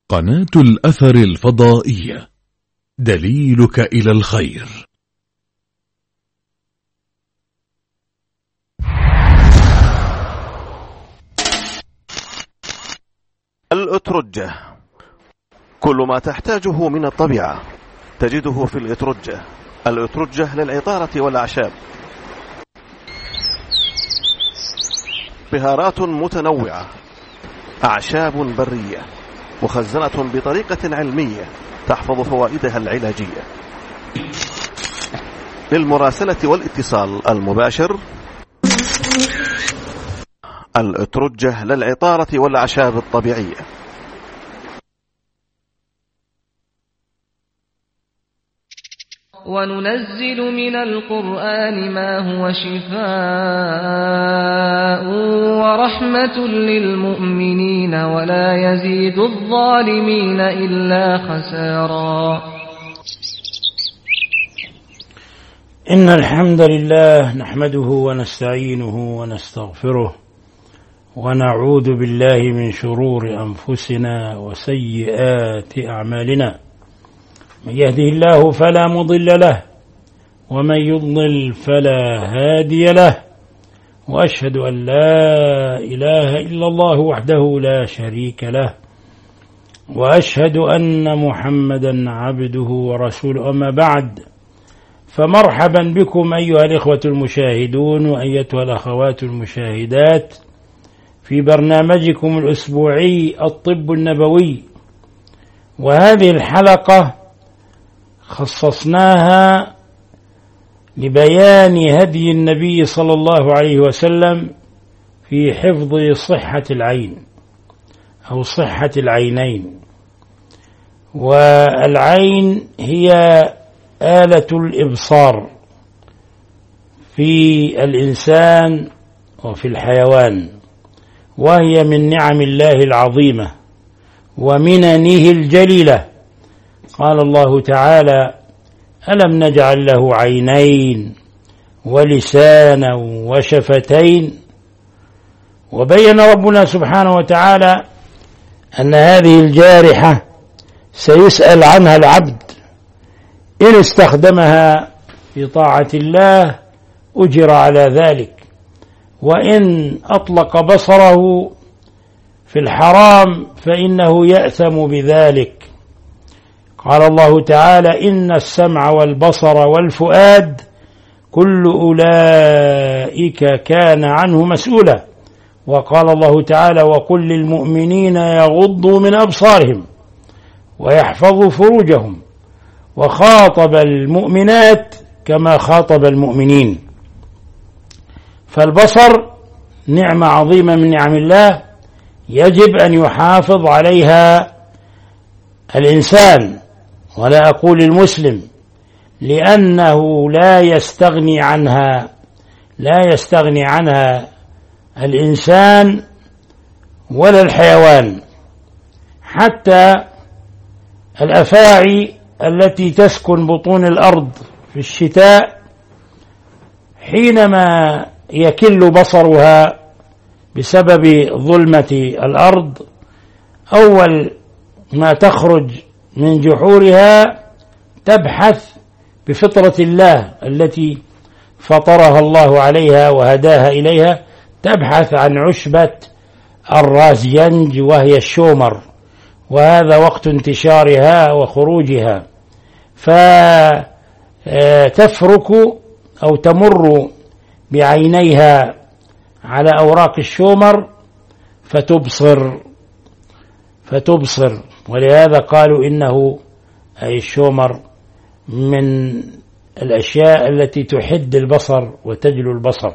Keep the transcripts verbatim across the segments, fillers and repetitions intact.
قناة الأثر الفضائية، دليلك إلى الخير. الأترجة، كل ما تحتاجه من الطبيعة تجده في الأترجة. الأترجة للعطارة والأعشاب، بهارات متنوعة، أعشاب برية مخزنة بطريقة علمية تحفظ فوائدها العلاجية. للمراسلة والاتصال المباشر الأترجة للعطارة والأعشاب الطبيعية. وننزل من القرآن ما هو شفاء ورحمة للمؤمنين ولا يزيد الظالمين إلا خسارا. إن الحمد لله نحمده ونستعينه ونستغفره ونعوذ بالله من شرور أنفسنا وسيئات أعمالنا. من يهده الله فلا مضل له ومن يضلل فلا هادي له، وأشهد أن لا إله إلا الله وحده لا شريك له، وأشهد أن محمدا عبده ورسوله. أما بعد، فمرحبا بكم أيها الإخوة المشاهدون وأيتها الأخوات المشاهدات في برنامجكم الأسبوعي الطب النبوي. وهذه الحلقة خصصناها لبيان هدي النبي صلى الله عليه وسلم في حفظ صحة العين أو صحة العينين. والعين هي آلة الإبصار في الإنسان وفي الحيوان، وهي من نعم الله العظيمة ومننه الجليلة. قال الله تعالى: ألم نجعل له عينين ولسانا وشفتين. وبين ربنا سبحانه وتعالى أن هذه الجارحة سيسأل عنها العبد، إن استخدمها في طاعة الله أجر على ذلك، وإن أطلق بصره في الحرام فإنه يأثم بذلك. قال الله تعالى: إن السمع والبصر والفؤاد كل أولئك كان عنه مسؤولا. وقال الله تعالى: وقل للمؤمنين يغضوا من أبصارهم ويحفظوا فروجهم. وخاطب المؤمنات كما خاطب المؤمنين. فالبصر نعمة عظيمة من نعم الله يجب أن يحافظ عليها الإنسان، ولا أقول المسلم، لأنه لا يستغني عنها لا يستغني عنها الإنسان ولا الحيوان. حتى الأفاعي التي تسكن بطون الأرض في الشتاء حينما يكل بصرها بسبب ظلمة الأرض، أول ما تخرج من جحورها تبحث بفطرة الله التي فطرها الله عليها وهداها إليها، تبحث عن عشبة الرازينج وهي الشومر، وهذا وقت انتشارها وخروجها، فتفرك أو تمر بعينيها على أوراق الشومر فتبصر فتبصر ولهذا قالوا إنه أي الشومر من الأشياء التي تحد البصر وتجلو البصر.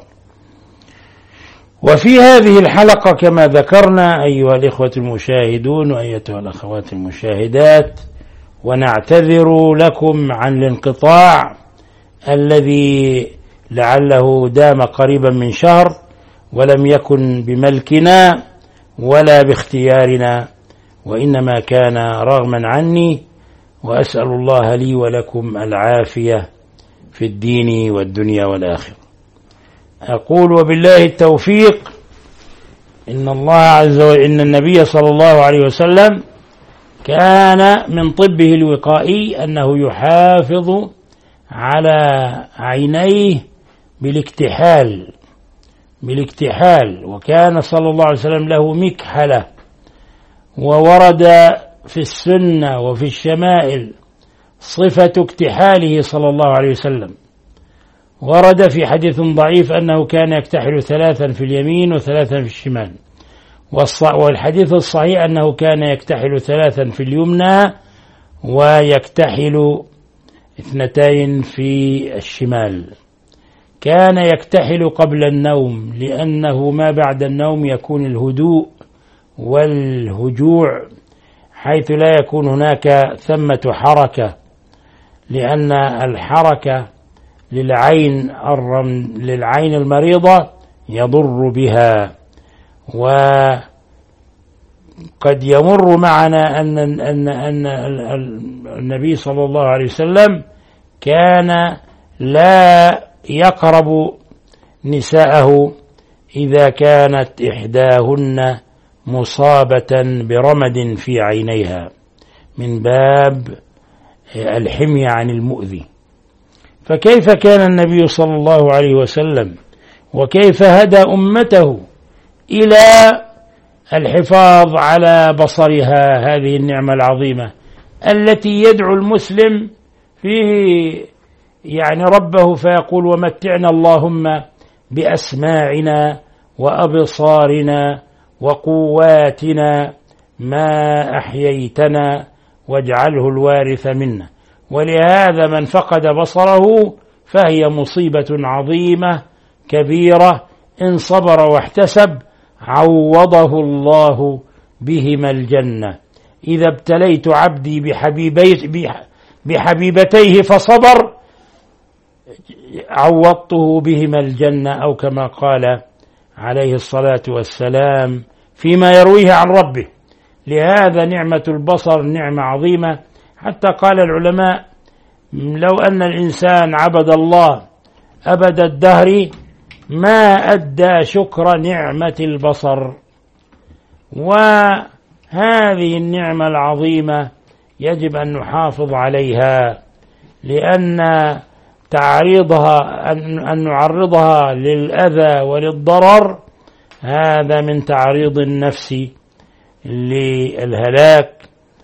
وفي هذه الحلقة كما ذكرنا أيها الإخوة المشاهدون وأيتها الأخوات المشاهدات، ونعتذر لكم عن الانقطاع الذي لعله دام قريبا من شهر ولم يكن بملكنا ولا باختيارنا، وإنما كان رغما عني، وأسأل الله لي ولكم العافية في الدين والدنيا والآخرة. أقول وبالله التوفيق. إن الله عز وجل إن النبي صلى الله عليه وسلم كان من طبه الوقائي أنه يحافظ على عينيه بالاكتحال بالاكتحال وكان صلى الله عليه وسلم له مكحلة، وورد في السنة وفي الشمائل صفة اكتحاله صلى الله عليه وسلم. ورد في حديث ضعيف أنه كان يكتحل ثلاثا في اليمين وثلاثا في الشمال، والحديث الصحيح أنه كان يكتحل ثلاثا في اليمنى ويكتحل اثنتين في الشمال. كان يكتحل قبل النوم لأنه ما بعد النوم يكون الهدوء والهجوع، حيث لا يكون هناك ثمة حركة، لأن الحركة للعين للعين المريضة يضر بها. وقد يمر معنا أن أن أن النبي صلى الله عليه وسلم كان لا يقرب نساءه إذا كانت إحداهن مصابة برمد في عينيها من باب الحمية عن المؤذي. فكيف كان النبي صلى الله عليه وسلم وكيف هدى أمته إلى الحفاظ على بصرها، هذه النعمة العظيمة التي يدعو المسلم فيه يعني ربه فيقول: ومتعنا اللهم بأسماعنا وأبصارنا وقواتنا ما أحييتنا واجعله الوارث منا. ولهذا من فقد بصره فهي مصيبة عظيمة كبيرة، إن صبر واحتسب عوضه الله بهما الجنة. إذا ابتليت عبدي بحبيبي بحبيبتيه فصبر عوضته بهما الجنة، أو كما قال عليه الصلاة والسلام فيما يرويه عن ربه. لهذا نعمة البصر نعمة عظيمة، حتى قال العلماء: لو أن الإنسان عبد الله أبد الدهر ما أدى شكر نعمة البصر. وهذه النعمة العظيمة يجب أن نحافظ عليها، لأن تعريضها أن نعرضها للأذى وللضرر هذا من تعريض النفس للهلاك.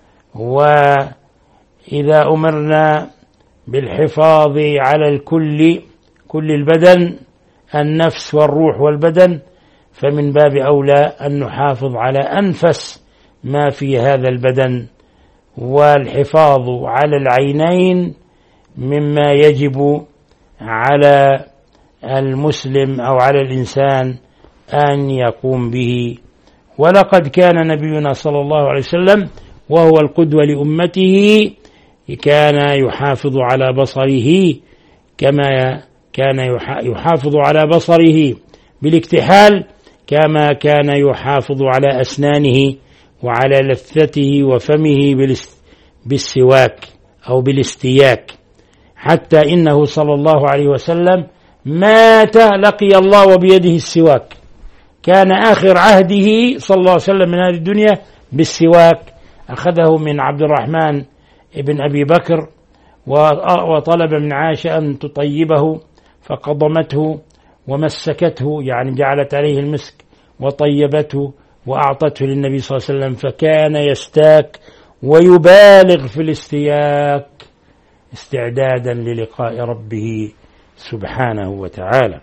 وإذا أمرنا بالحفاظ على الكل كل البدن النفس والروح والبدن، فمن باب أولى أن نحافظ على أنفس ما في هذا البدن. والحفاظ على العينين مما يجب على المسلم أو على الإنسان أن يقوم به. ولقد كان نبينا صلى الله عليه وسلم وهو القدوة لأمته كان يحافظ على بصره كما كان يحافظ على بصره بالاكتحال، كما كان يحافظ على أسنانه وعلى لثته وفمه بالسواك أو بالاستياك، حتى إنه صلى الله عليه وسلم مات لقي الله وبيده السواك. كان آخر عهده صلى الله عليه وسلم من هذه الدنيا بالسواك، أخذه من عبد الرحمن ابن أبي بكر وطلب من عائشة أن تطيبه، فقضمته ومسكته، يعني جعلت عليه المسك وطيبته وأعطته للنبي صلى الله عليه وسلم، فكان يستاك ويبالغ في الاستياك استعدادا للقاء ربه سبحانه وتعالى.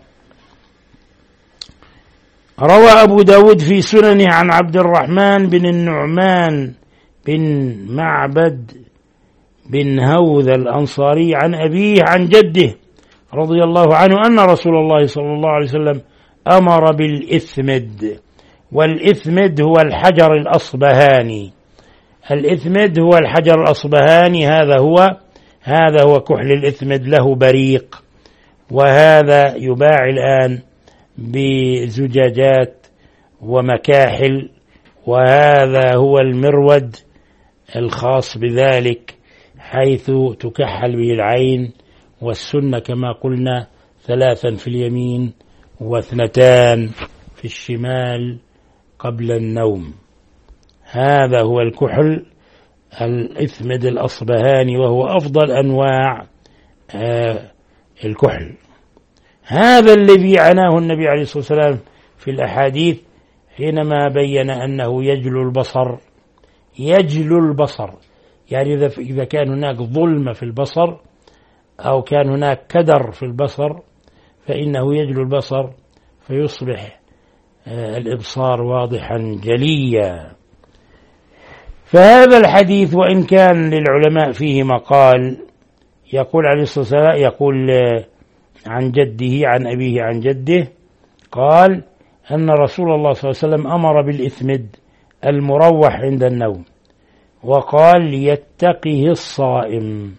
روى أبو داود في سننه عن عبد الرحمن بن النعمان بن معبد بن هوذا الأنصاري عن أبيه عن جده رضي الله عنه أن رسول الله صلى الله عليه وسلم أمر بالإثمد. والإثمد هو الحجر الأصبهاني. الإثمد هو الحجر الأصبهاني، هذا هو هذا هو كحل الإثمد، له بريق، وهذا يباع الآن بزجاجات ومكاحل، وهذا هو المرود الخاص بذلك حيث تكحل به العين. والسنة كما قلنا ثلاثا في اليمين واثنتان في الشمال قبل النوم. هذا هو الكحل الإثمد الأصبهاني، وهو أفضل أنواع الكحل. هذا الذي عناه النبي عليه الصلاة والسلام في الأحاديث حينما بين أنه يجلو البصر. يجلو البصر يعني إذا كان هناك ظلمة في البصر أو كان هناك كدر في البصر فإنه يجلو البصر فيصبح الإبصار واضحا جليا. فهذا الحديث وإن كان للعلماء فيه مقال، يقول عليه الصلاة والسلام يقول عن جده عن أبيه عن جده قال أن رسول الله صلى الله عليه وسلم أمر بالإثمد المروح عند النوم، وقال ليتقه الصائم.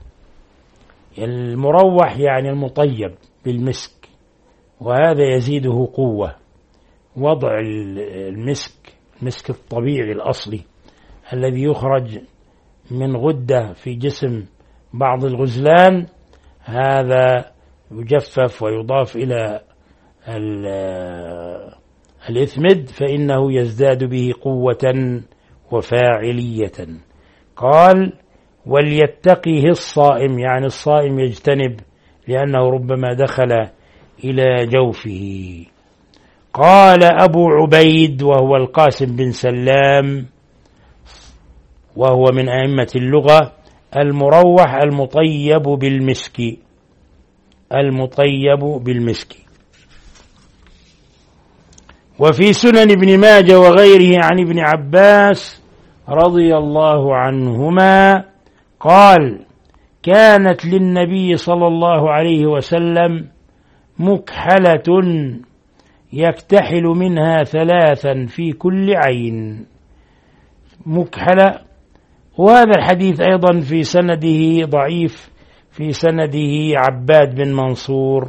المروح يعني المطيب بالمسك، وهذا يزيده قوة. وضع المسك، المسك الطبيعي الأصلي الذي يخرج من غدة في جسم بعض الغزلان، هذا يجفف ويضاف إلى الإثمد فإنه يزداد به قوة وفاعلية. قال وليتقه الصائم، يعني الصائم يجتنب لأنه ربما دخل إلى جوفه. قال أبو عبيد وهو القاسم بن سلام وهو من أئمة اللغة: المروح المطيب بالمسك، المطيب بالمسك. وفي سنن ابن ماجه وغيره عن ابن عباس رضي الله عنهما قال: كانت للنبي صلى الله عليه وسلم مكحلة يكتحل منها ثلاثا في كل عين. مكحلة. وهذا الحديث أيضا في سنده ضعيف، في سنده عباد بن منصور،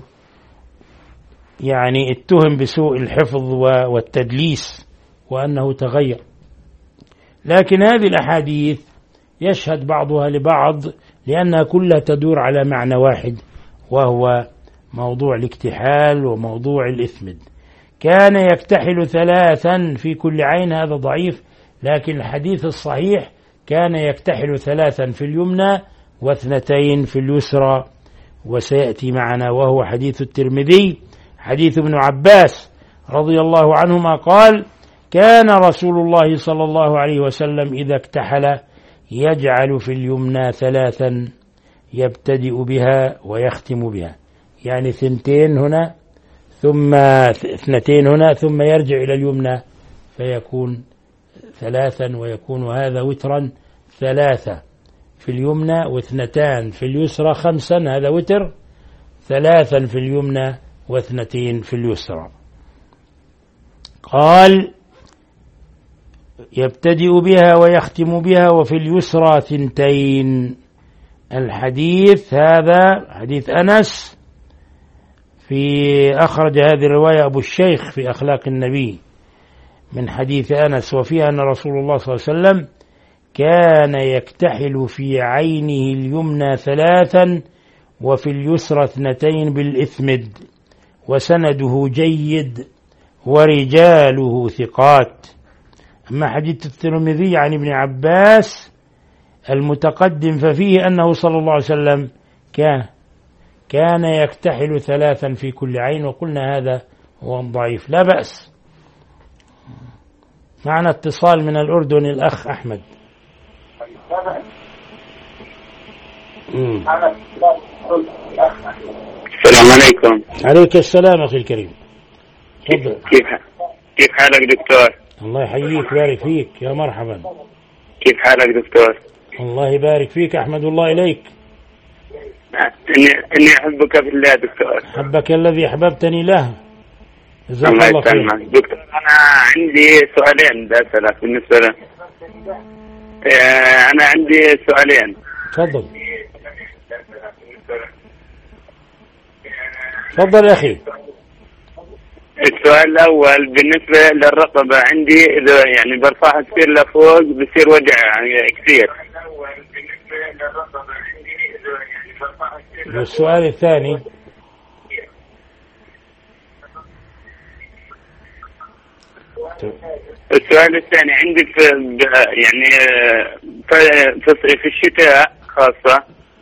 يعني اتهم بسوء الحفظ والتدليس وأنه تغير. لكن هذه الأحاديث يشهد بعضها لبعض لأنها كلها تدور على معنى واحد، وهو موضوع الاكتحال وموضوع الإثمد. كان يكتحل ثلاثا في كل عين، هذا ضعيف، لكن الحديث الصحيح كان يكتحل ثلاثا في اليمنى واثنتين في اليسرى، وسيأتي معنا، وهو حديث الترمذي حديث ابن عباس رضي الله عنهما قال: كان رسول الله صلى الله عليه وسلم إذا اكتحل يجعل في اليمنى ثلاثا يبتدئ بها ويختم بها، يعني ثنتين هنا ثم اثنتين هنا ثم يرجع إلى اليمنى فيكون ثلاثا، ويكون هذا وترا ثلاثة في اليمنى واثنتان في اليسرى خمسا، هذا وتر. ثلاثا في اليمنى واثنتين في اليسرى. قال: يبتدئ بها ويختم بها، وفي اليسرى ثنتين. الحديث هذا حديث أنس، في أخرج هذه الرواية أبو الشيخ في أخلاق النبي من حديث أنس، وفيها أن رسول الله صلى الله عليه وسلم كان يكتحل في عينه اليمنى ثلاثا وفي اليسرى اثنتين بالإثمد، وسنده جيد ورجاله ثقات. أما حديث الترمذي عن ابن عباس المتقدم ففيه أنه صلى الله عليه وسلم كان كان يكتحل ثلاثا في كل عين، وقلنا هذا هو ضعيف. لا بأس. معنا اتصال من الأردن، الأخ أحمد. السلام عليكم. عليك السلام أخي الكريم. كيف كيف حالك دكتور؟ الله يحييك ويبارك فيك، يا مرحبا. كيف حالك دكتور؟ الله يبارك فيك، أحمد الله إليك. إني إني أحبك في الله دكتور. حبك الذي أحببتني له. جزاك الله خير. دكتور أنا عندي سؤالين بسألك بالنسبة له. أنا عندي سؤالين. تفضل. تفضل يا أخي. السؤال الأول بالنسبة للرقبة، عندي إذا يعني برفعها تصير لفوق بصير وجع يعني كثير. والسؤال الثاني؟ السؤال الثاني عندي في يعني في في الشتاء خاصة.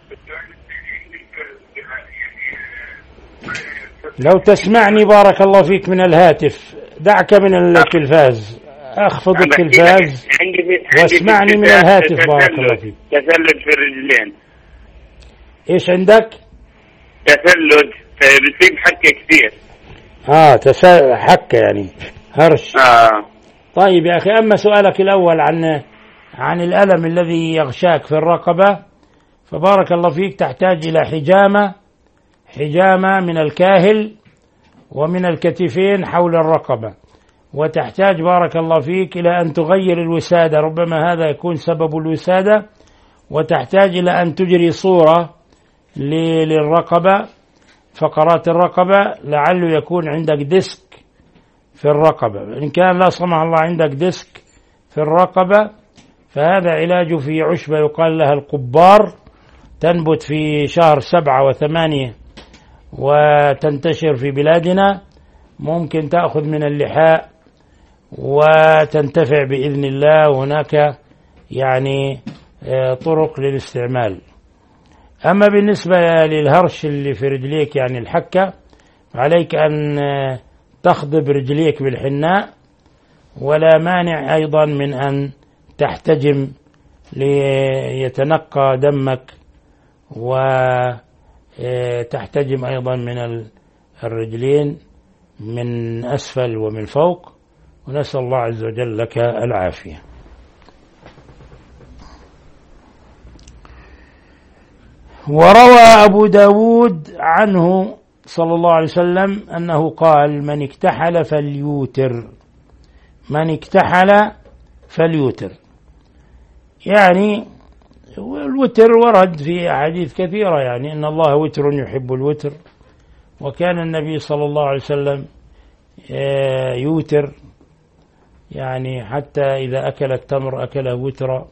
لو تسمعني بارك الله فيك من الهاتف، دعك من التلفاز، اخفض التلفاز واسمعني من الهاتف بارك الله فيك. تثلج في الرجلين. ايش عندك؟ تثلج بيصيب حكة كثير. اه تس... حكة يعني هرش. آه. طيب يا أخي، أما سؤالك الأول عن عن الألم الذي يغشاك في الرقبة، فبارك الله فيك تحتاج إلى حجامة حجامة من الكاهل ومن الكتفين حول الرقبة، وتحتاج بارك الله فيك إلى أن تغير الوسادة، ربما هذا يكون سبب الوسادة، وتحتاج إلى أن تجري صورة للرقبة، فقرات الرقبة، لعله يكون عندك ديسك في الرقبة. إن كان لا سمح الله عندك ديسك في الرقبة، فهذا علاجه في عشبة يقال لها القبار، تنبت في شهر سبعة وثمانية وتنتشر في بلادنا، ممكن تأخذ من اللحاء وتنتفع بإذن الله، وهناك يعني طرق للاستعمال. أما بالنسبة للهرش اللي في رجليك يعني الحكة، عليك أن تخضب رجليك بالحناء، ولا مانع أيضا من أن تحتجم ليتنقى دمك، وتحتجم أيضا من الرجلين من أسفل ومن فوق، ونسأل الله عز وجل لك العافية. وروى أبو داود عنه صلى الله عليه وسلم أنه قال: من اكتحل فليوتر، من اكتحل فليوتر، يعني الوتر ورد في أحاديث كثيرة، يعني إن الله وتر يحب الوتر، وكان النبي صلى الله عليه وسلم يوتر، يعني حتى إذا أكل التمر أكله وترا.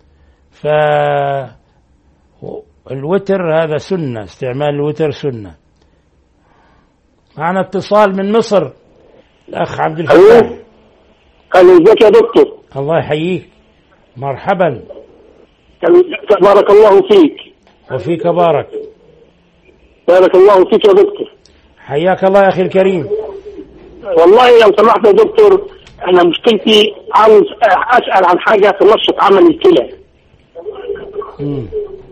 فالوتر هذا سنة، استعمال الوتر سنة. معنا اتصال من مصر، الأخ عبد الفتاح. قالوا ازيك يا دكتور؟ الله يحييك، مرحبا، بارك الله فيك. وفيك بارك. بارك الله فيك يا دكتور. حياك الله يا أخي الكريم. والله لو سمحت يا دكتور، أنا مشكلتي عاوز أسأل عن حاجة تنشط عمل الكلى. مم.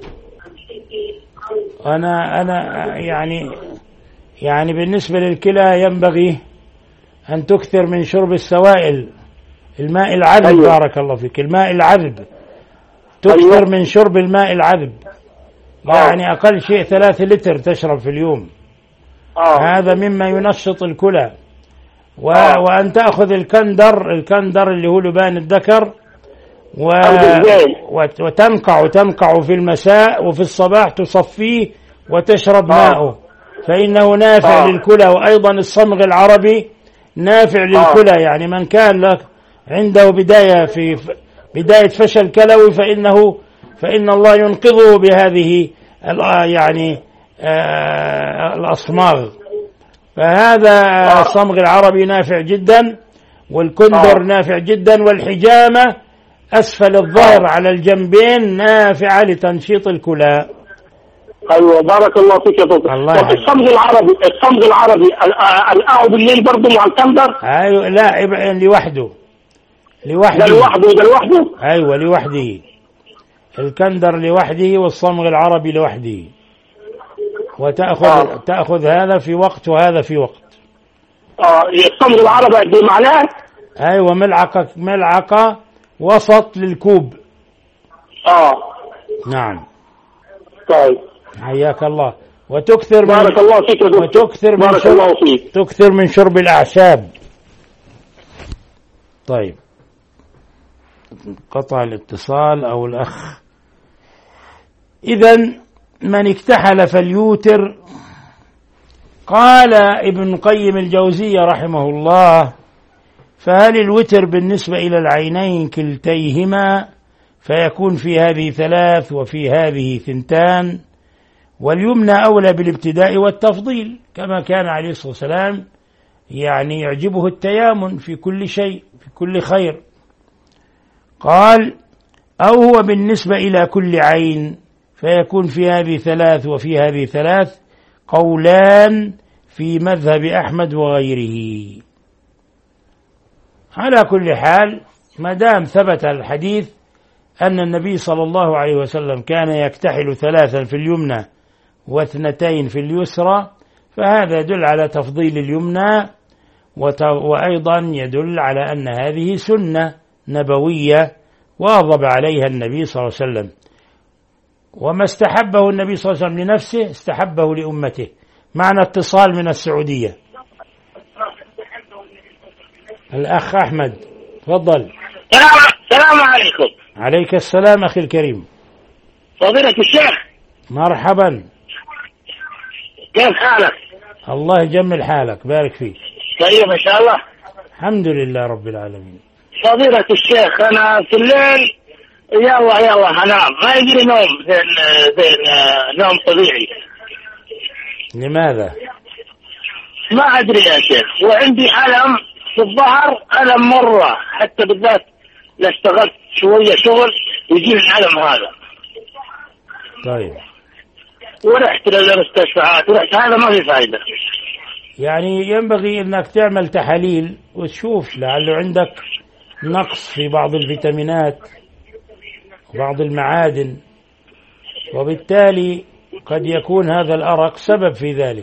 أنا أنا يعني يعني بالنسبة للكلى ينبغي أن تكثر من شرب السوائل، الماء العذب. أيوة. بارك الله فيك، الماء العذب، تكثر. أيوة. من شرب الماء العذب، يعني آه. أقل شيء ثلاثة لتر تشرب في اليوم. آه. هذا مما ينشط الكلى. و... آه. وأن تأخذ الكندر، الكندر اللي هو لبان الذكر، و... وتنقع تنقع في المساء، وفي الصباح تصفيه وتشرب آه. ماءه، فإنه نافع آه. للكلى. وأيضا الصمغ العربي نافع للكلى، آه. يعني من كان لك عنده بداية في بداية فشل كلوي، فإنه فإن الله ينقذه بهذه يعني آه الأصماغ. فهذا آه. الصمغ العربي نافع جدا، والكندر آه. نافع جدا، والحجامة أسفل الظهر آه. على الجنبين نافعة لتنشيط الكلى. ايوه بارك الله فيك يا دكتور. الصمغ العربي، الصمغ العربي القاه بالليل برضه مع الكندر؟ ايوه، لا لوحده، لوحده. ده لوحده، ده لوحده. ايوه لوحده، الكندر لوحده والصمغ العربي لوحده، وتأخذ آه. تأخذ هذا في وقت وهذا في وقت. اه الصمغ العربي قد ايه معناه؟ ايوه ملعقة، ملعقة وسط للكوب. اه نعم. طيب حياك الله. وتكثر بارك من الله فيك يا دكتور. وتكثر من بارك شرب الله فيك. تكثر من شرب الأعشاب. طيب قطع الاتصال أو الأخ. إذن من اكتحل فليوتر. قال ابن قيم الجوزية رحمه الله: فهل الوتر بالنسبة إلى العينين كلتيهما، فيكون في هذه ثلاث وفي هذه ثنتان، واليمنى أولى بالابتداء والتفضيل، كما كان عليه الصلاة والسلام يعني يعجبه التيامن في كل شيء في كل خير. قال أو هو بالنسبة إلى كل عين، فيكون في هذه ثلاث وفي هذه ثلاث، قولان في مذهب أحمد وغيره. على كل حال ما دام ثبت الحديث أن النبي صلى الله عليه وسلم كان يكتحل ثلاثا في اليمنى واثنتين في اليسرى، فهذا يدل على تفضيل اليمنى، وأيضا يدل على أن هذه سنة نبوية واظب عليها النبي صلى الله عليه وسلم، وما استحبه النبي صلى الله عليه وسلم لنفسه استحبه لأمته. معنا اتصال من السعودية. الأخ أحمد تفضل. السلام عليكم. عليك السلام أخي الكريم. فضيلة الشيخ مرحبا، كيف حالك؟ الله يجمل حالك، بارك فيك. طيب إن شاء الله. الحمد لله رب العالمين. فضيلة الشيخ أنا في الليل يلا يلا هنام، ما يجري نوم زي زي نوم طبيعي. لماذا؟ ما أدري يا شيخ، وعندي ألم في الظهر، ألم مرة، حتى بالذات لو اشتغلت شوية شغل يجيني الألم هذا. طيب. ورحت للمستشفيات ورحت، هذا ما في فائدة. يعني ينبغي أنك تعمل تحاليل وتشوف لعله عندك نقص في بعض الفيتامينات وبعض المعادن، وبالتالي قد يكون هذا الأرق سبب في ذلك.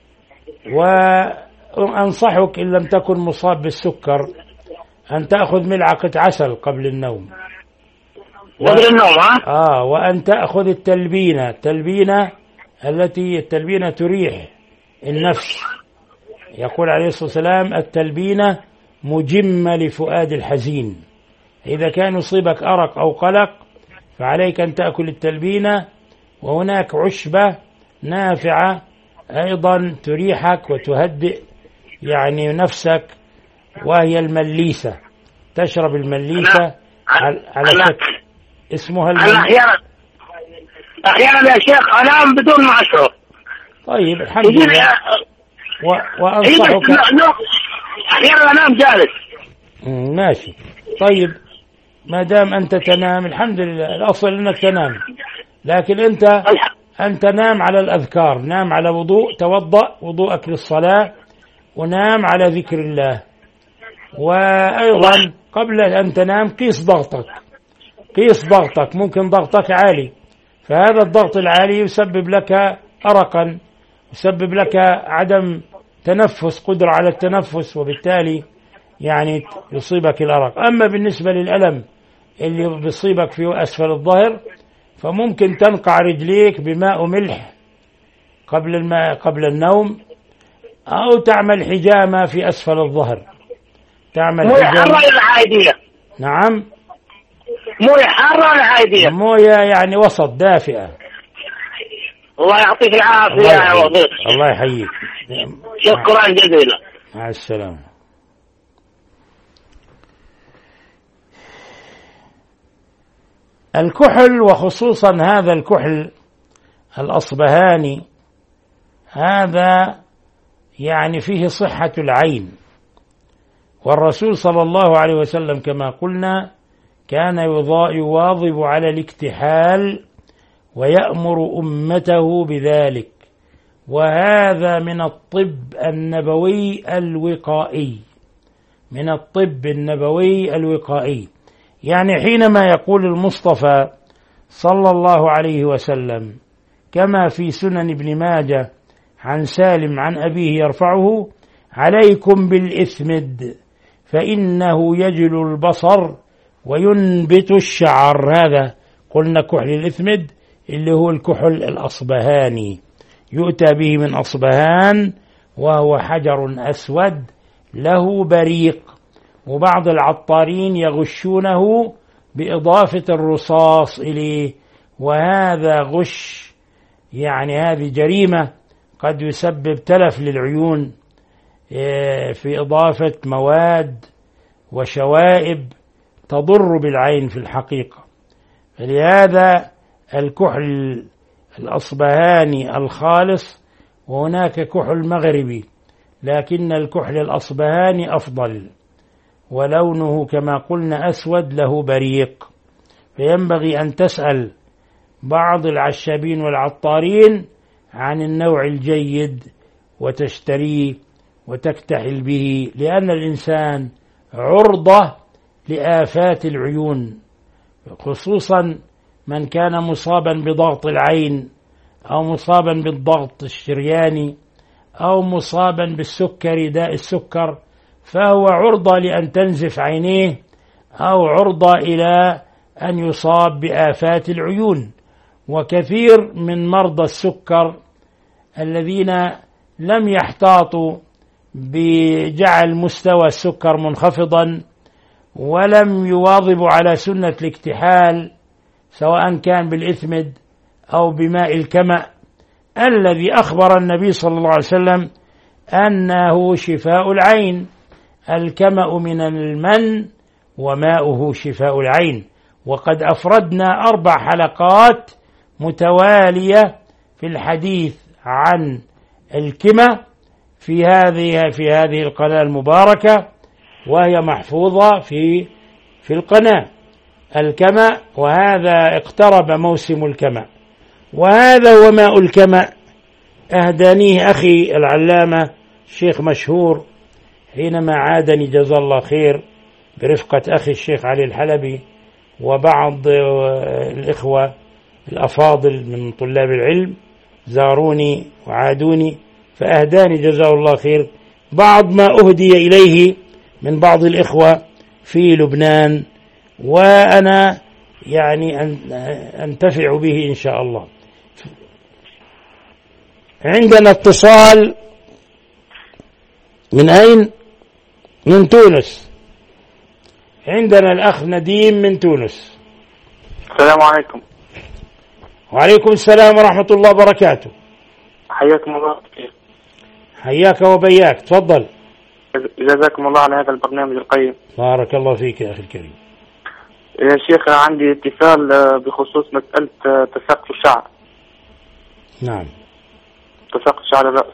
وأنصحك إن لم تكن مصاب بالسكر أن تأخذ ملعقة عسل قبل النوم. قبل النوم ها؟ آه وأن تأخذ التلبينة، التلبينة التي التلبينة تريح النفس. يقول عليه الصلاة والسلام التلبينة مجمة لفؤاد الحزين. إذا كان يصيبك أرق أو قلق فعليك أن تأكل التلبينة. وهناك عشبة نافعة أيضا تريحك وتهدئ يعني نفسك، وهي المليسة. تشرب المليسة على, على شكل اسمها المليسة. أحيانا أحيانا يا شيخ أنام بدون ما أشعر. طيب الحمد لله. و... وأنصحك أحيانا أنام جالس. ماشي. طيب ما دام أنت تنام الحمد لله، الأصل أنك تنام، لكن أنت أن تنام على الأذكار. نام على وضوء، توضأ وضوءك للصلاة، ونام على ذكر الله. وأيضا قبل أن تنام قيس ضغطك، قيس ضغطك، ممكن ضغطك عالي، فهذا الضغط العالي يسبب لك أرقا، يسبب لك عدم تنفس، قدرة على التنفس، وبالتالي يعني يصيبك الأرق. أما بالنسبة للألم اللي بيصيبك في أسفل الظهر فممكن تنقع رجليك بماء وملح قبل الماء قبل النوم، أو تعمل حجامة في أسفل الظهر. تعمل موية حارة ولا عادية؟ نعم موية حارة ولا عادية؟ موية يعني وسط دافئة. الله يعطيك العافية يا وظيف. الله يحييك. شكرا جزيلا. مع السلامة. الكحل، وخصوصا هذا الكحل الأصبهاني، هذا يعني فيه صحة العين، والرسول صلى الله عليه وسلم كما قلنا كان يواظب على الاكتحال ويأمر أمته بذلك، وهذا من الطب النبوي الوقائي، من الطب النبوي الوقائي. يعني حينما يقول المصطفى صلى الله عليه وسلم كما في سنن ابن ماجه عن سالم عن أبيه يرفعه: عليكم بالإثمد فإنه يجل البصر وينبت الشعر. هذا قلنا كحل الإثمد اللي هو الكحل الأصبهاني، يؤتى به من أصبهان، وهو حجر أسود له بريق، وبعض العطارين يغشونه بإضافة الرصاص إليه، وهذا غش، يعني هذه جريمة قد يسبب تلف للعيون في إضافة مواد وشوائب تضر بالعين في الحقيقة. فلهذا الكحل الأصبهاني الخالص، وهناك كحل مغربي لكن الكحل الأصبهاني أفضل، ولونه كما قلنا أسود له بريق، فينبغي أن تسأل بعض العشابين والعطارين عن النوع الجيد وتشتريه وتكتحل به، لأن الإنسان عرضة لآفات العيون، خصوصا من كان مصابا بضغط العين أو مصابا بالضغط الشرياني أو مصابا بالسكر داء السكر، فهو عرضة لأن تنزف عينيه أو عرضة إلى أن يصاب بآفات العيون. وكثير من مرضى السكر الذين لم يحتاطوا بجعل مستوى السكر منخفضا ولم يواظبوا على سنة الاكتحال سواء كان بالإثمد أو بماء الكمأ الذي أخبر النبي صلى الله عليه وسلم أنه شفاء العين، الكمأ من المن وماؤه شفاء العين. وقد أفردنا أربع حلقات متوالية في الحديث عن الكمأ في هذه في هذه القناة المباركة، وهي محفوظة في في القناة الكمأ، وهذا اقترب موسم الكمأ، وهذا هو ماء الكمأ. أهدانيه أخي العلامة الشيخ مشهور حينما عادني جزا الله خير برفقة أخي الشيخ علي الحلبي وبعض الإخوة الأفاضل من طلاب العلم، زاروني وعادوني، فأهداني جزاه الله خير بعض ما أهدي إليه من بعض الإخوة في لبنان، وأنا يعني أنتفع به إن شاء الله. عندنا اتصال من أين؟ من تونس. عندنا الأخ نديم من تونس. السلام عليكم. وعليكم السلام ورحمة الله وبركاته. حياكم الله. حياك وبياك، تفضل. جزاكم الله على هذا البرنامج القيم. بارك الله فيك يا أخي الكريم. يا شيخ عندي اتصال بخصوص مسألة تساقط الشعر. نعم. تساقط شعر الرأس.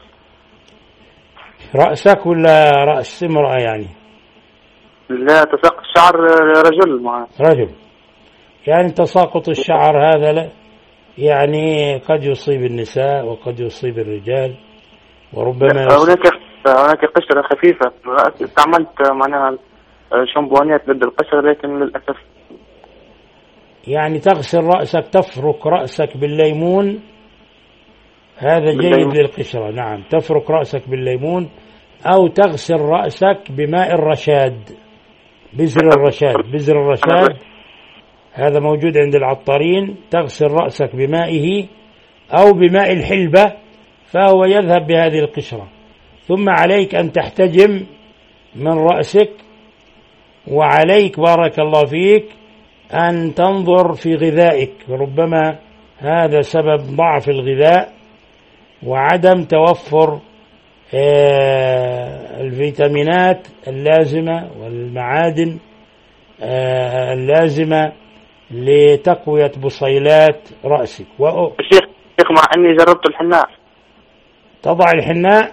رأسك ولا رأس امرأة يعني؟ لا، تساقط شعر رجل معه. رجل. يعني تساقط الشعر هذا لا يعني قد يصيب النساء وقد يصيب الرجال، وربما هناك هناك قشرة خفيفة في الرأس. استعملت معناها شامبوانات ضد القشرة لكن للأسف. يعني تغسل رأسك، تفرك رأسك بالليمون، هذا جيد للقشرة. نعم، تفرك رأسك بالليمون أو تغسل رأسك بماء الرشاد، بزر الرشاد. بزر الرشاد هذا موجود عند العطارين، تغسل رأسك بمائه أو بماء الحلبة فهو يذهب بهذه القشرة. ثم عليك أن تحتجم من رأسك، وعليك بارك الله فيك أن تنظر في غذائك، ربما هذا سبب ضعف الغذاء وعدم توفر الفيتامينات اللازمة والمعادن اللازمة لتقوية بصيلات رأسك. شيخ مع أني جربت الحناء. تضع الحناء؟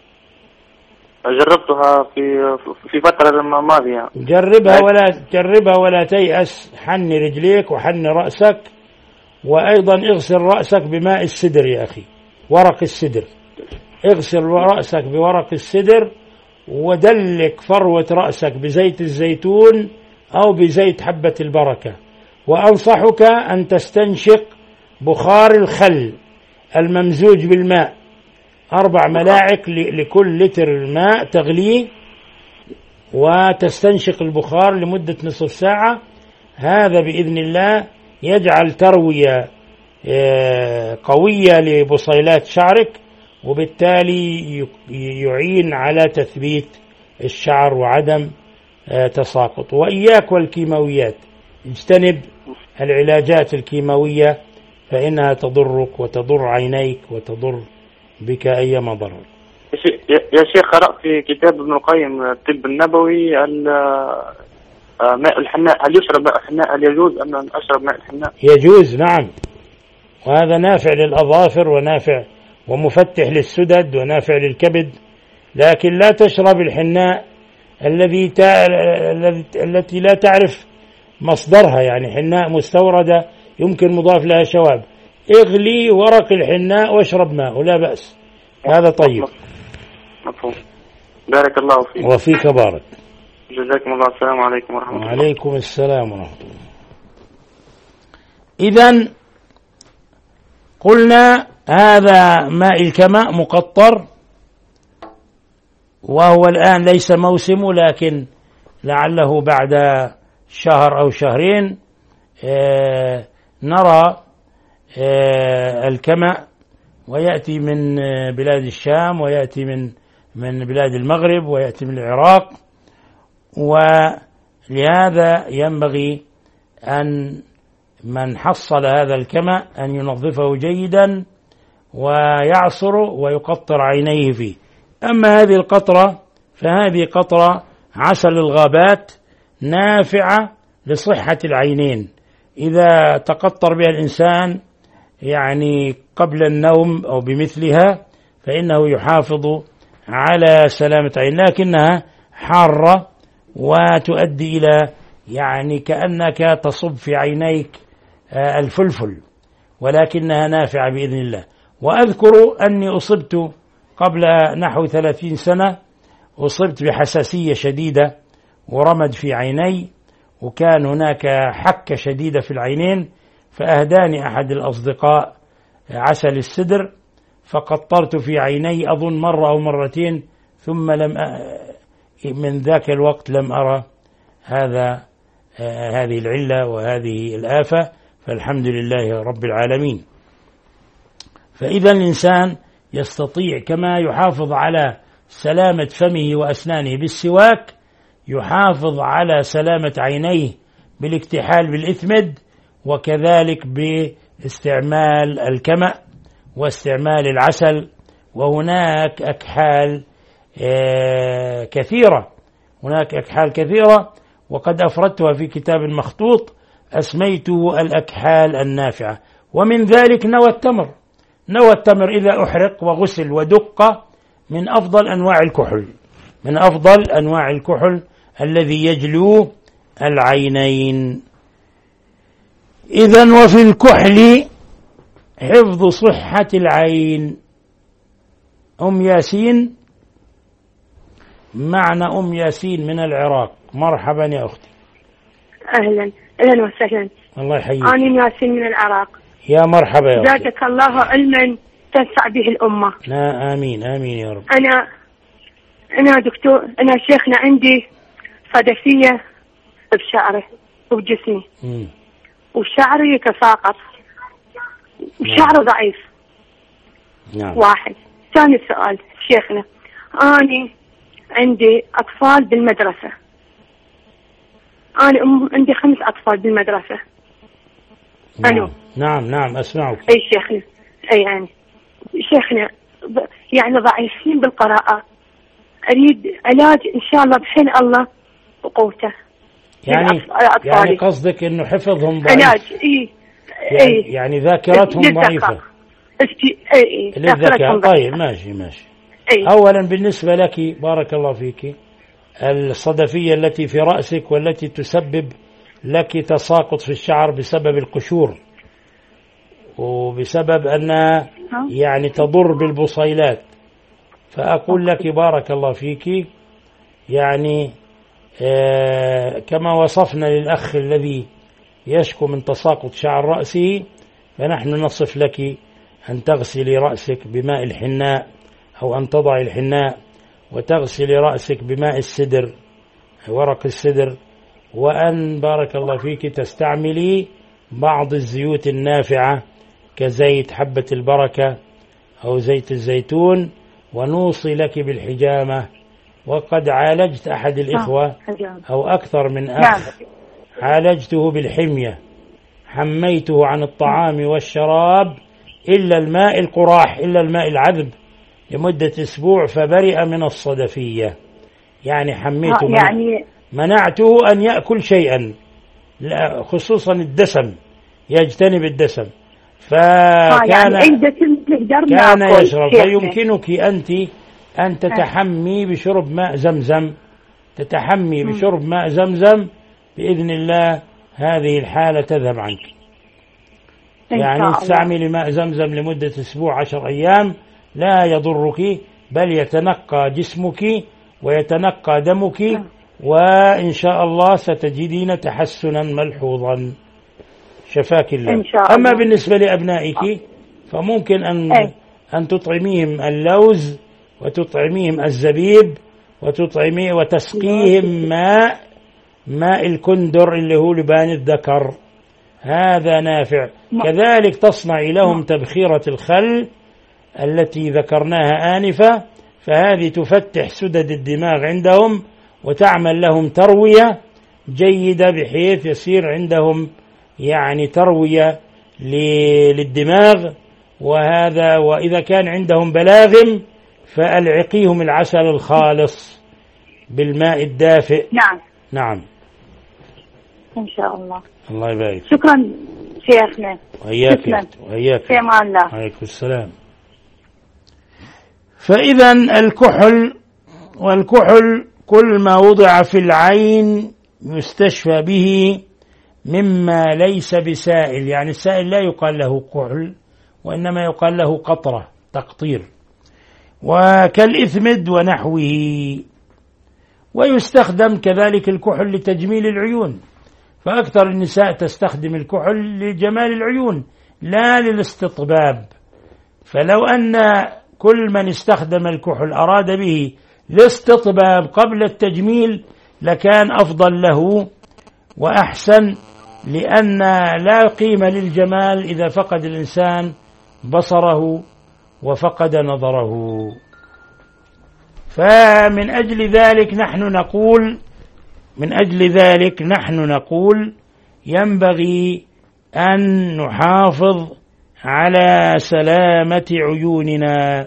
جربتها في في فترة الماضية. جربها ولا جربها ولا تيأس. حن رجليك وحن رأسك، وأيضا اغسل رأسك بماء السدر يا أخي، ورق السدر. اغسل رأسك بورق السدر ودلك فروة رأسك بزيت الزيتون أو بزيت حبة البركة. وأنصحك أن تستنشق بخار الخل الممزوج بالماء، أربع ملاعق لكل لتر ماء تغليه وتستنشق البخار لمدة نصف ساعة. هذا بإذن الله يجعل تروية قوية لبصيلات شعرك، وبالتالي يعين على تثبيت الشعر وعدم تساقط. وإياك والكيماويات، اجتنب العلاجات الكيماوية فإنها تضرك وتضر عينيك وتضر بك أي مضر. يا شيخ قرأت في كتاب ابن القيم الطب النبوي ماء الحناء، هل يشرب ماء الحناء؟ هل يجوز أن أشرب ماء الحناء؟ يجوز نعم، وهذا نافع للأظافر ونافع ومفتح للسدد ونافع للكبد، لكن لا تشرب الحناء الذي تا... التي لا تعرف مصدرها، يعني حناء مستوردة يمكن مضاف لها شواب. اغلي ورق الحناء واشرب ماء ولا بأس، هذا طيب. مفهوم. بارك الله فيك. وفيك بارك. جزاكم الله. السلام عليكم ورحمة الله. وعليكم السلام ورحمة الله. إذن قلنا هذا ماء الكماء مقطر، وهو الآن ليس موسمه، لكن لعله بعد شهر أو شهرين آه نرى آه الكماء، ويأتي من بلاد الشام، ويأتي من من بلاد المغرب، ويأتي من العراق. ولهذا ينبغي أن من حصل هذا الكماء أن ينظفه جيدا ويعصره ويقطر عينيه فيه. أما هذه القطرة فهذه قطرة عسل الغابات نافعة لصحة العينين، إذا تقطر بها الإنسان يعني قبل النوم أو بمثلها فإنه يحافظ على سلامة عين، لكنها حارة وتؤدي إلى يعني كأنك تصب في عينيك الفلفل، ولكنها نافعة بإذن الله. وأذكر أني أصبت قبل نحو ثلاثين سنة، أصبت بحساسية شديدة ورمد في عيني، وكان هناك حكة شديدة في العينين، فأهداني أحد الأصدقاء عسل السدر فقطرت في عيني أظن مرة أو مرتين، ثم لم أ... من ذاك الوقت لم أرى هذا هذه العلة وهذه الآفة، فالحمد لله رب العالمين. فإذا الإنسان يستطيع كما يحافظ على سلامة فمه وأسنانه بالسواك، يحافظ على سلامة عينيه بالاكتحال بالإثمد، وكذلك باستعمال الكمأ واستعمال العسل. وهناك أكحال كثيرة، هناك أكحال كثيرة وقد أفردتها في كتاب مخطوط أسميته الأكحال النافعة. ومن ذلك نوى التمر. نوى التمر إذا أحرق وغسل ودق من أفضل أنواع الكحل، من أفضل أنواع الكحل الذي يجلو العينين. إذن وفي الكحل حفظ صحة العين. أم ياسين معنا، أم ياسين من العراق. مرحبا يا أختي. أهلا أهلا وسهلا. الله يحييك. أنا ياسين من العراق. يا مرحبا يا أختي. زادك الله علما تنفع به الأمة. لا آمين آمين يا رب. أنا أنا دكتور، أنا شيخنا عندي صدفية بشعره وبجسمي، مم. وشعري يتساقط وشعره ضعيف. نعم. واحد. ثاني سؤال شيخنا، أنا عندي أطفال بالمدرسة، أنا أم عندي خمس أطفال بالمدرسة. نعم. ألو. نعم نعم أسمعك. أي شيخنا، أي يعني شيخنا يعني ضعيفين بالقراءة، أريد علاج إن شاء الله بحين الله وقوته. يعني يعني قصدك إنه حفظهم ضعيف. علاج إيه يعني, إيه يعني ذاكرتهم ضعيفة. إيه إيه للذكاء. طيب ماشي ماشي. إيه. أولا بالنسبة لك بارك الله فيك، الصدفية التي في رأسك والتي تسبب لك تساقط في الشعر بسبب القشور، وبسبب أنها يعني تضر بالبصيلات، فأقول لك بارك الله فيك يعني آه كما وصفنا للأخ الذي يشكو من تساقط شعر رأسه، فنحن نصف لك أن تغسلي رأسك بماء الحناء، أو أن تضعي الحناء وتغسلي رأسك بماء السدر، ورق السدر، وأن بارك الله فيك تستعملي بعض الزيوت النافعة كزيت حبة البركة أو زيت الزيتون، ونوصي لك بالحجامة. وقد عالجت أحد الإخوة أو أكثر من أخ عالجته بالحمية، حميته عن الطعام والشراب إلا الماء القراح، إلا الماء العذب لمدة أسبوع، فبرئ من الصدفية. يعني حميته يعني منعته أن يأكل شيئا، خصوصا الدسم، يجتنب الدسم، فكان يعني كان يشرب. فيمكنك أنت أن تتحمي بشرب ماء زمزم، تتحمي بشرب ماء زمزم بإذن الله هذه الحالة تذهب عنك. يعني تستعملي ماء زمزم لمدة أسبوع عشر أيام لا يضرك، بل يتنقى جسمك ويتنقى دمك، وإن شاء الله ستجدين تحسنا ملحوظا. شفاك الله. إن شاء الله. أما بالنسبة لأبنائك فممكن أن أي. أن تطعميهم اللوز وتطعميهم الزبيب وتطعمي وتسقيهم ماء ماء الكندر اللي هو لبان الذكر، هذا نافع. كذلك تصنعي لهم تبخيرة الخل التي ذكرناها آنفة، فهذه تفتح سدد الدماغ عندهم وتعمل لهم تروية جيدة بحيث يصير عندهم يعني تروية للدماغ. وهذا وإذا كان عندهم بلاغم فألعقيهم العسل الخالص بالماء الدافئ. نعم نعم إن شاء الله. الله يبارك. شكرا شيخنا. وإياك وإياك. في أمان الله. عليكم السلام. فإذا الكحل، والكحل كل ما وضع في العين يستشفى به مما ليس بسائل، يعني السائل لا يقال له كحل وإنما يقال له قطرة تقطير، وكالإثمد ونحوه. ويستخدم كذلك الكحل لتجميل العيون، فأكثر النساء تستخدم الكحل لجمال العيون لا للاستطباب. فلو أن كل من استخدم الكحل أراد به الاستطباب قبل التجميل لكان أفضل له وأحسن، لأن لا قيمة للجمال إذا فقد الإنسان بصره وفقد نظره. فمن أجل ذلك نحن نقول من أجل ذلك نحن نقول ينبغي أن نحافظ على سلامة عيوننا.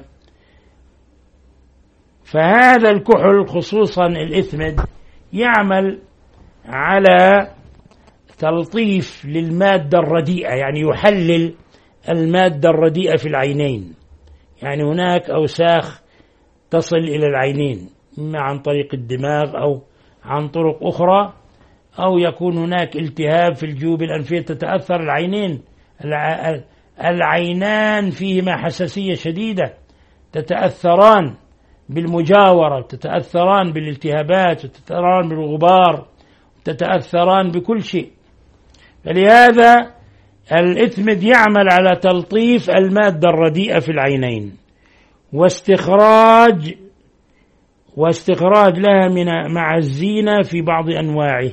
فهذا الكحل خصوصا الإثمد يعمل على تلطيف للمادة الرديئة، يعني يحلل المادة الرديئة في العينين. يعني هناك أوساخ تصل إلى العينين إما عن طريق الدماغ أو عن طرق أخرى، أو يكون هناك التهاب في الجيوب الأنفية تتأثر العينين، العينان فيهما حساسية شديدة، تتأثران بالمجاورة، تتأثران بالالتهابات، تتأثران بالغبار، تتأثران بكل شيء. فلهذا الإثمد يعمل على تلطيف المادة الرديئة في العينين واستخراج واستخراج لها من مع الزينة في بعض أنواعه.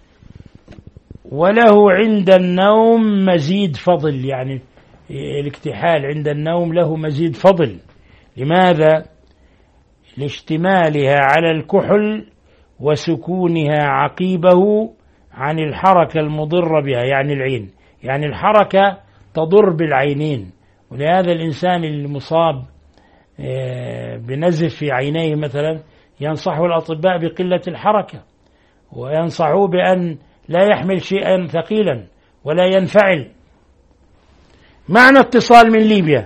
وله عند النوم مزيد فضل، يعني الاكتحال عند النوم له مزيد فضل. لماذا؟ لاشتمالها على الكحل وسكونها عقيبه عن الحركة المضرة بها، يعني العين، يعني الحركة تضر بالعينين. ولهذا الإنسان المصاب بنزف في عينيه مثلا ينصحه الأطباء بقلة الحركة، وينصحوه بأن لا يحمل شيئا ثقيلا ولا ينفعل. معنا اتصال من ليبيا.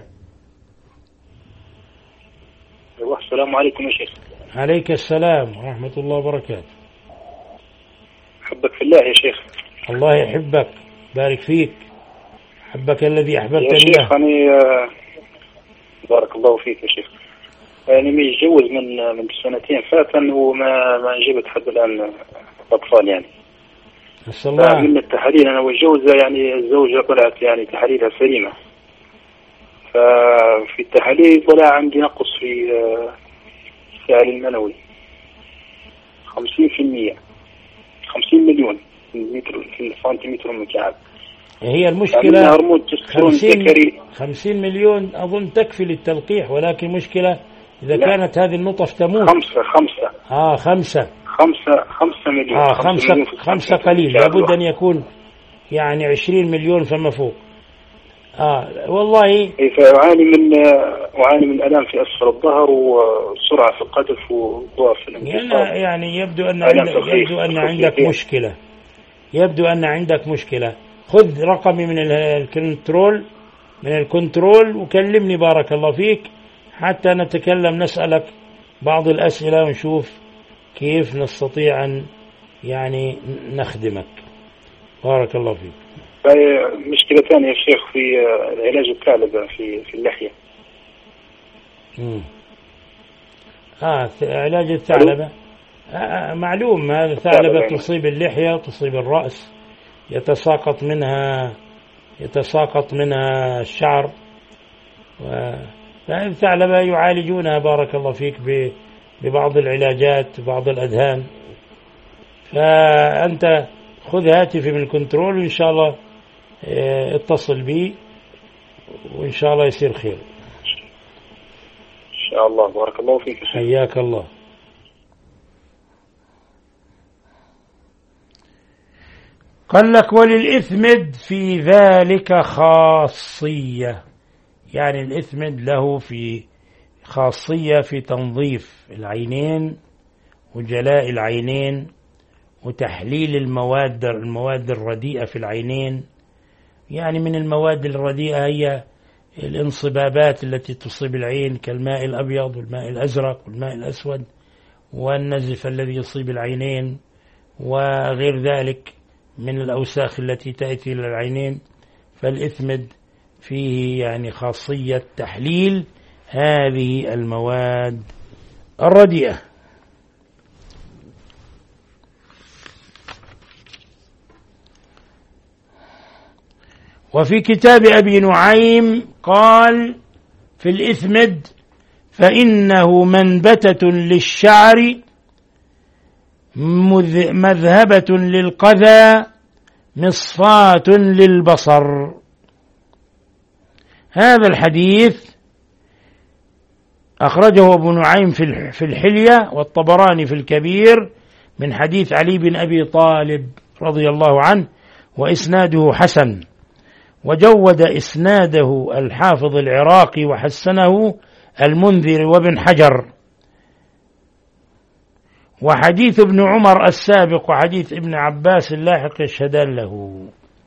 السلام عليكم يا شيخ. عليك السلام ورحمة الله وبركاته. أحبك في الله يا شيخ. الله يحبك، بارك فيك، حبك الذي أحببتني يا شيخ. أنا بارك الله فيك يا شيخ. أنا متجوز من من سنتين فاتن وما ما جبت حد الآن أطفال، يعني السلام. من التحاليل أنا والجوزة يعني الزوجة طلعت يعني تحاليلها سليمة، ففي التحاليل طلع عندي نقص في السائل المنوي خمسين في المية، خمسين مليون في السنتيمتر المكعب. هي المشكلة خمسين, خمسين مليون أظن تكفي للتلقيح، ولكن مشكلة إذا لا. كانت هذه النطف تموت. خمسة خمسة آه خمسة خمسة خمسة مليون. آه خمسة مليون خمسة قليل، لابد أن يكون يعني عشرين مليون فما فوق. آه والله. فأعاني من أعاني من ألم في أسفل الظهر وسرعة في القذف وضعف في الانتصاب. يعني يبدو أن عندك يبدو أن عندك مشكلة يبدو أن عندك مشكلة. خذ رقمي من الكنترول من الكنترول وكلمني بارك الله فيك حتى نتكلم، نسألك بعض الأسئلة ونشوف كيف نستطيع أن يعني نخدمك. بارك الله فيك. مشكلة ثانية يا شيخ في علاج الثعلبة في في اللحية. مم. آه علاج الثعلبة آه معلوم، هذا الثعلبة تصيب اللحية تصيب الرأس، يتساقط منها يتساقط منها الشعر، والثعلبة يعالجونها بارك الله فيك ببعض العلاجات وبعض الأدهان. فأنت خذ هاتفي من الكنترول وإن شاء الله اتصل بي وإن شاء الله يصير خير إن شاء الله. بارك الله فيك. حياك الله. قال لك وللإثمد في ذلك خاصية، يعني الإثمد له في خاصية في تنظيف العينين وجلاء العينين وتحليل المواد المواد الرديئة في العينين. يعني من المواد الرديئة هي الانصبابات التي تصيب العين كالماء الأبيض والماء الأزرق والماء الأسود والنزف الذي يصيب العينين وغير ذلك من الأوساخ التي تأتي إلى العينين. فالإثمد فيه يعني خاصية تحليل هذه المواد الرديئة. وفي كتاب أبي نعيم قال في الإثمد فإنه منبتة للشعر مذهبة للقذى مصفاة للبصر. هذا الحديث أخرجه أبو نعيم في الحلية والطبراني في الكبير من حديث علي بن أبي طالب رضي الله عنه، وإسناده حسن، وجود إسناده الحافظ العراقي وحسنه المنذر وابن حجر. وحديث ابن عمر السابق وحديث ابن عباس اللاحق يشهدان له.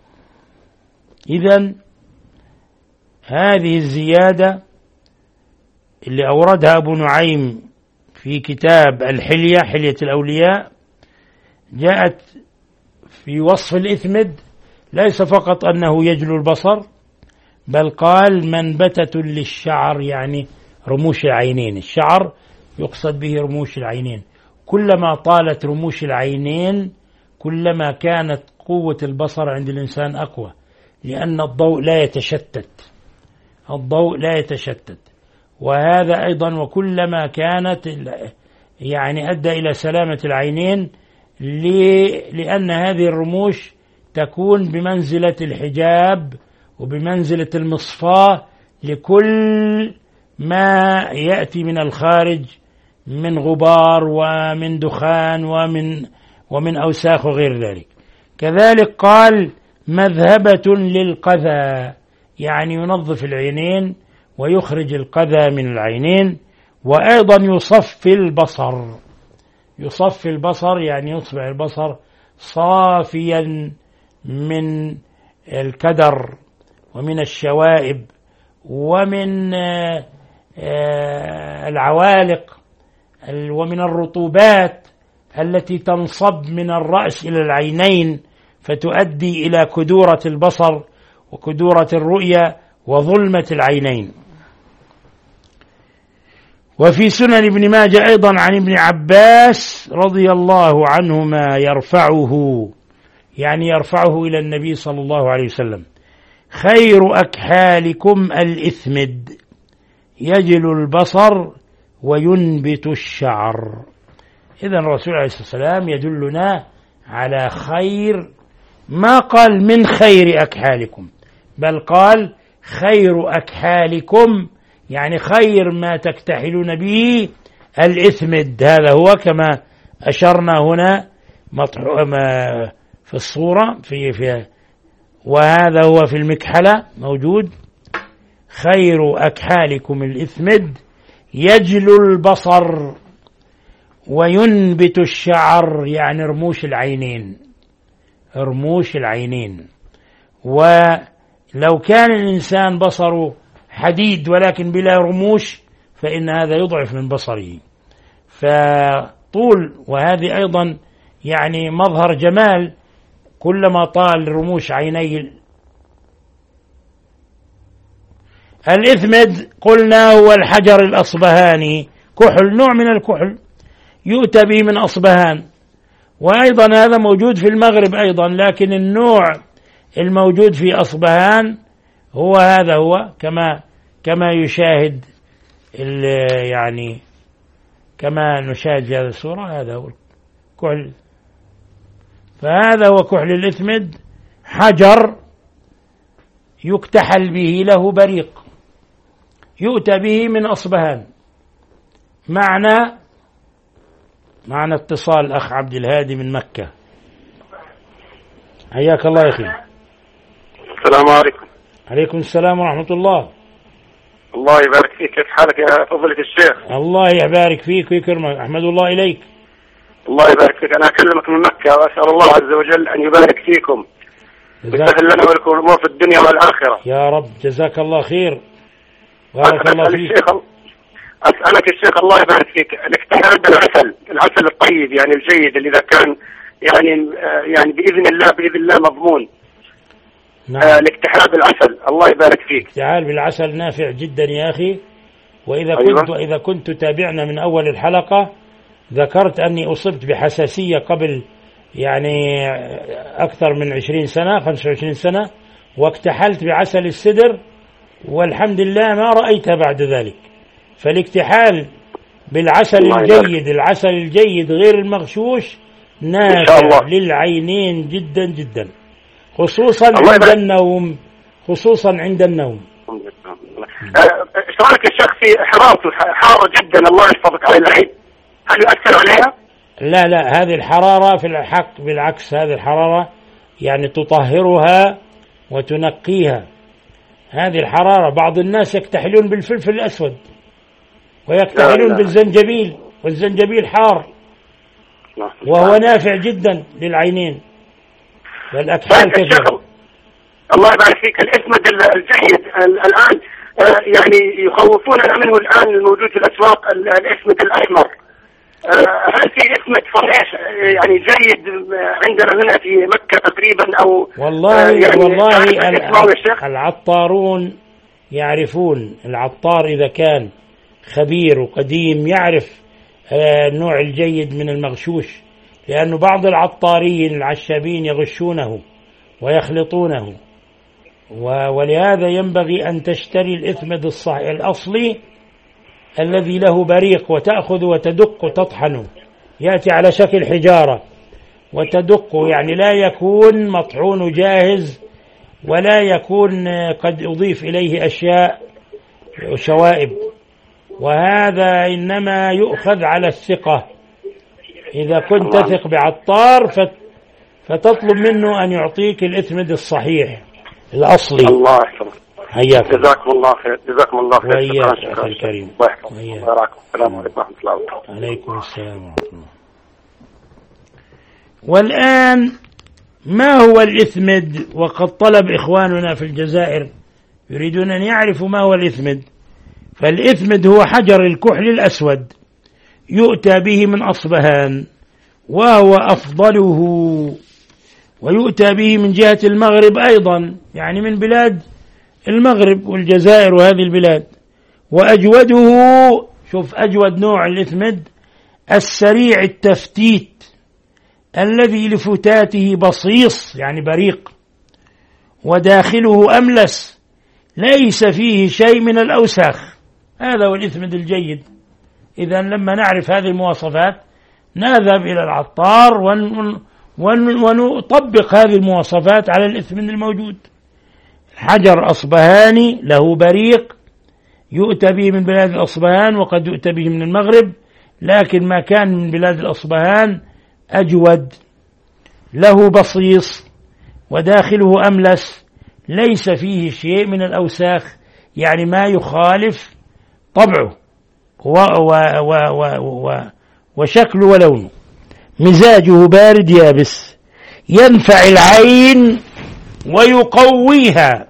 إذن هذه الزيادة اللي أوردها أبو نعيم في كتاب الحلية حلية الأولياء جاءت في وصف الإثمد، ليس فقط أنه يجلو البصر بل قال منبتة للشعر، يعني رموش العينين. الشعر يقصد به رموش العينين، كلما طالت رموش العينين كلما كانت قوة البصر عند الإنسان أقوى، لأن الضوء لا يتشتت الضوء لا يتشتت وهذا أيضا وكلما كانت يعني أدى إلى سلامة العينين، لأن هذه الرموش تكون بمنزلة الحجاب وبمنزلة المصفاة لكل ما يأتي من الخارج من غبار ومن دخان ومن ومن أوساخ وغير ذلك. كذلك قال مذهبة للقذى، يعني ينظف العينين ويخرج القذى من العينين. وأيضا يصفي البصر يصفي البصر يعني يصبح البصر صافيا من الكدر ومن الشوائب ومن العوالق ومن الرطوبات التي تنصب من الرأس إلى العينين فتؤدي إلى كدورة البصر وكدورة الرؤية وظلمة العينين. وفي سنن ابن ماجه أيضا عن ابن عباس رضي الله عنهما يرفعه، يعني يرفعه إلى النبي صلى الله عليه وسلم: خير أكحالكم الإثمد يجل البصر وينبت الشعر. إذن الرسول عليه الصلاة والسلام يدلنا على خير، ما قال من خير أكحالكم بل قال خير أكحالكم، يعني خير ما تكتحلون به الإثمد. هذا هو كما أشرنا هنا في الصورة في في وهذا هو في المكحلة موجود: خير أكحالكم الإثمد يجل البصر وينبت الشعر، يعني رموش العينين رموش العينين. ولو كان الإنسان بصره حديد ولكن بلا رموش فإن هذا يضعف من بصره. فطول، وهذه أيضا يعني مظهر جمال، كلما طال رموش عيني. الإثمد قلنا هو الحجر الأصبهاني، كحل، نوع من الكحل يؤتى به من أصبهان، وأيضا هذا موجود في المغرب أيضا، لكن النوع الموجود في أصبهان هو هذا، هو كما كما يشاهد يعني كما نشاهد في هذه الصورة، هذا هو الكحل. فهذا هو كحل الإثمد، حجر يكتحل به، له بريق، يؤتى به من أصبهان. معنا معنا اتصال أخ عبد الهادي من مكة. حياك الله يا أخي. السلام عليكم. عليكم السلام ورحمة الله. الله يبارك فيك، كيف حالك يا فضيلة الشيخ؟ الله يبارك فيك ويكرمك، أحمد الله إليك. الله يبارك فيك، أنا أكلمك من مكة، وأسأل الله عز وجل أن يبارك فيكم ويسهل لنا ولكم الأمور في الدنيا والآخرة يا رب. جزاك الله خير، بارك الله فيك. الشيخ أسألك الشيخ الله يبارك فيك، الاكتحال بالعسل، العسل الطيب يعني الجيد، اللي إذا كان يعني يعني بإذن الله بإذن الله مضمون. نعم. آه الاكتحال بالعسل، الله يبارك فيك. الاكتحال بالعسل نافع جدا يا أخي، وإذا أيوة. كنت وإذا كنت تابعنا من أول الحلقة ذكرت أني أصبت بحساسية قبل يعني أكثر من عشرين سنة، خمسة وعشرين سنة، واكتحلت بعسل السدر والحمد لله ما رأيتها بعد ذلك. فالاكتحال بالعسل الجيد، العسل الجيد غير المغشوش، نافع للعينين جدا جدا، خصوصا عند النوم، خصوصا عند النوم. ايش رايك يا شيخ في حرارته؟ حارة جدا، الله يحفظك على العين، هل يؤثر عليها؟ لا لا، هذه الحرارة في الحق بالعكس، هذه الحرارة يعني تطهرها وتنقيها. هذه الحرارة، بعض الناس يكتحلون بالفلفل الأسود ويكتحلون بالزنجبيل، والزنجبيل حار وهو نافع جدا للعينين، والأكحال كثيرة. الله يبارك فيك، الإثمد الجيد الآن يعني يخوفوننا منه الآن الموجود في الأسواق، الإثمد الأحمر، هل في إثمد صحيح يعني جيد عندنا هنا في مكة تقريبا أو والله يعني والله العطارون يعرفون، العطار إذا كان خبير وقديم يعرف النوع الجيد من المغشوش، لأن بعض العطارين العشابين يغشونه ويخلطونه، ولهذا ينبغي أن تشتري الإثمد الصحيح الأصلي الذي له بريق، وتأخذ وتدق وتطحنه، يأتي على شكل حجارة وتدقه، يعني لا يكون مطحون جاهز ولا يكون قد أضيف إليه أشياء وشوائب، وهذا إنما يؤخذ على الثقة. إذا كنت تثق بعطار فتطلب منه أن يعطيك الإثمد الصحيح الأصلي. الله يحفظك، حياك. جزاكم الله خير، جزاكم الله خير. وإياك أخي الكريم. الله يحفظك. السلام عليكم ورحمة الله وبركاته. عليكم السلام ورحمة الله. والآن ما هو الإثمد؟ وقد طلب إخواننا في الجزائر يريدون أن يعرفوا ما هو الإثمد. فالإثمد هو حجر الكحل الأسود، يؤتى به من أصبهان، وهو أفضله، ويؤتى به من جهة المغرب أيضا، يعني من بلاد المغرب والجزائر وهذه البلاد. وأجوده، شوف أجود نوع الإثمد السريع التفتيت الذي لفتاته بصيص يعني بريق، وداخله أملس ليس فيه شيء من الأوساخ. هذا هو الإثمد الجيد. إذن لما نعرف هذه المواصفات نذهب إلى العطار ون ونطبق هذه المواصفات على الإثمد الموجود. حجر أصبهاني له بريق، يؤتى به من بلاد الأصبهان، وقد يؤتى به من المغرب، لكن ما كان من بلاد الأصبهان أجود، له بصيص وداخله أملس، ليس فيه شيء من الأوساخ، يعني ما يخالف طبعه و و و و و وشكله ولونه. مزاجه بارد يابس، ينفع العين ويقويها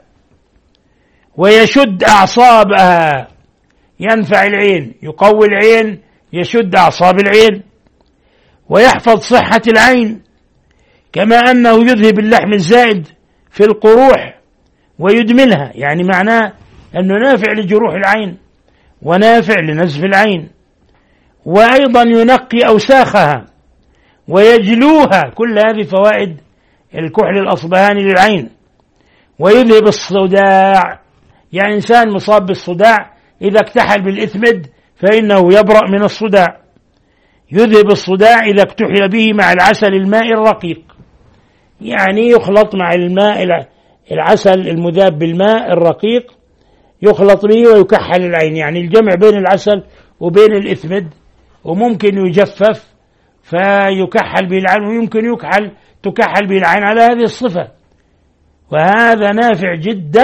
ويشد أعصابها. ينفع العين، يقوي العين، يشد أعصاب العين ويحفظ صحة العين، كما أنه يذهب اللحم الزائد في القروح ويدملها، يعني معناه أنه نافع لجروح العين ونافع لنزف العين، وأيضا ينقي أوساخها ويجلوها. كل هذه فوائد الكحل الأصبهاني للعين. ويذهب الصداع، يعني إنسان مصاب بالصداع إذا اكتحل بالإثمد فإنه يبرأ من الصداع. يذهب الصداع إذا اكتحل به مع العسل الماء الرقيق، يعني يخلط مع الماء العسل المذاب بالماء الرقيق، يخلط به ويكحل العين، يعني الجمع بين العسل وبين الإثمد، وممكن يجفف فيكحل به العين، ويمكن يكحل تكحل به العين على هذه الصفة، وهذا نافع جدا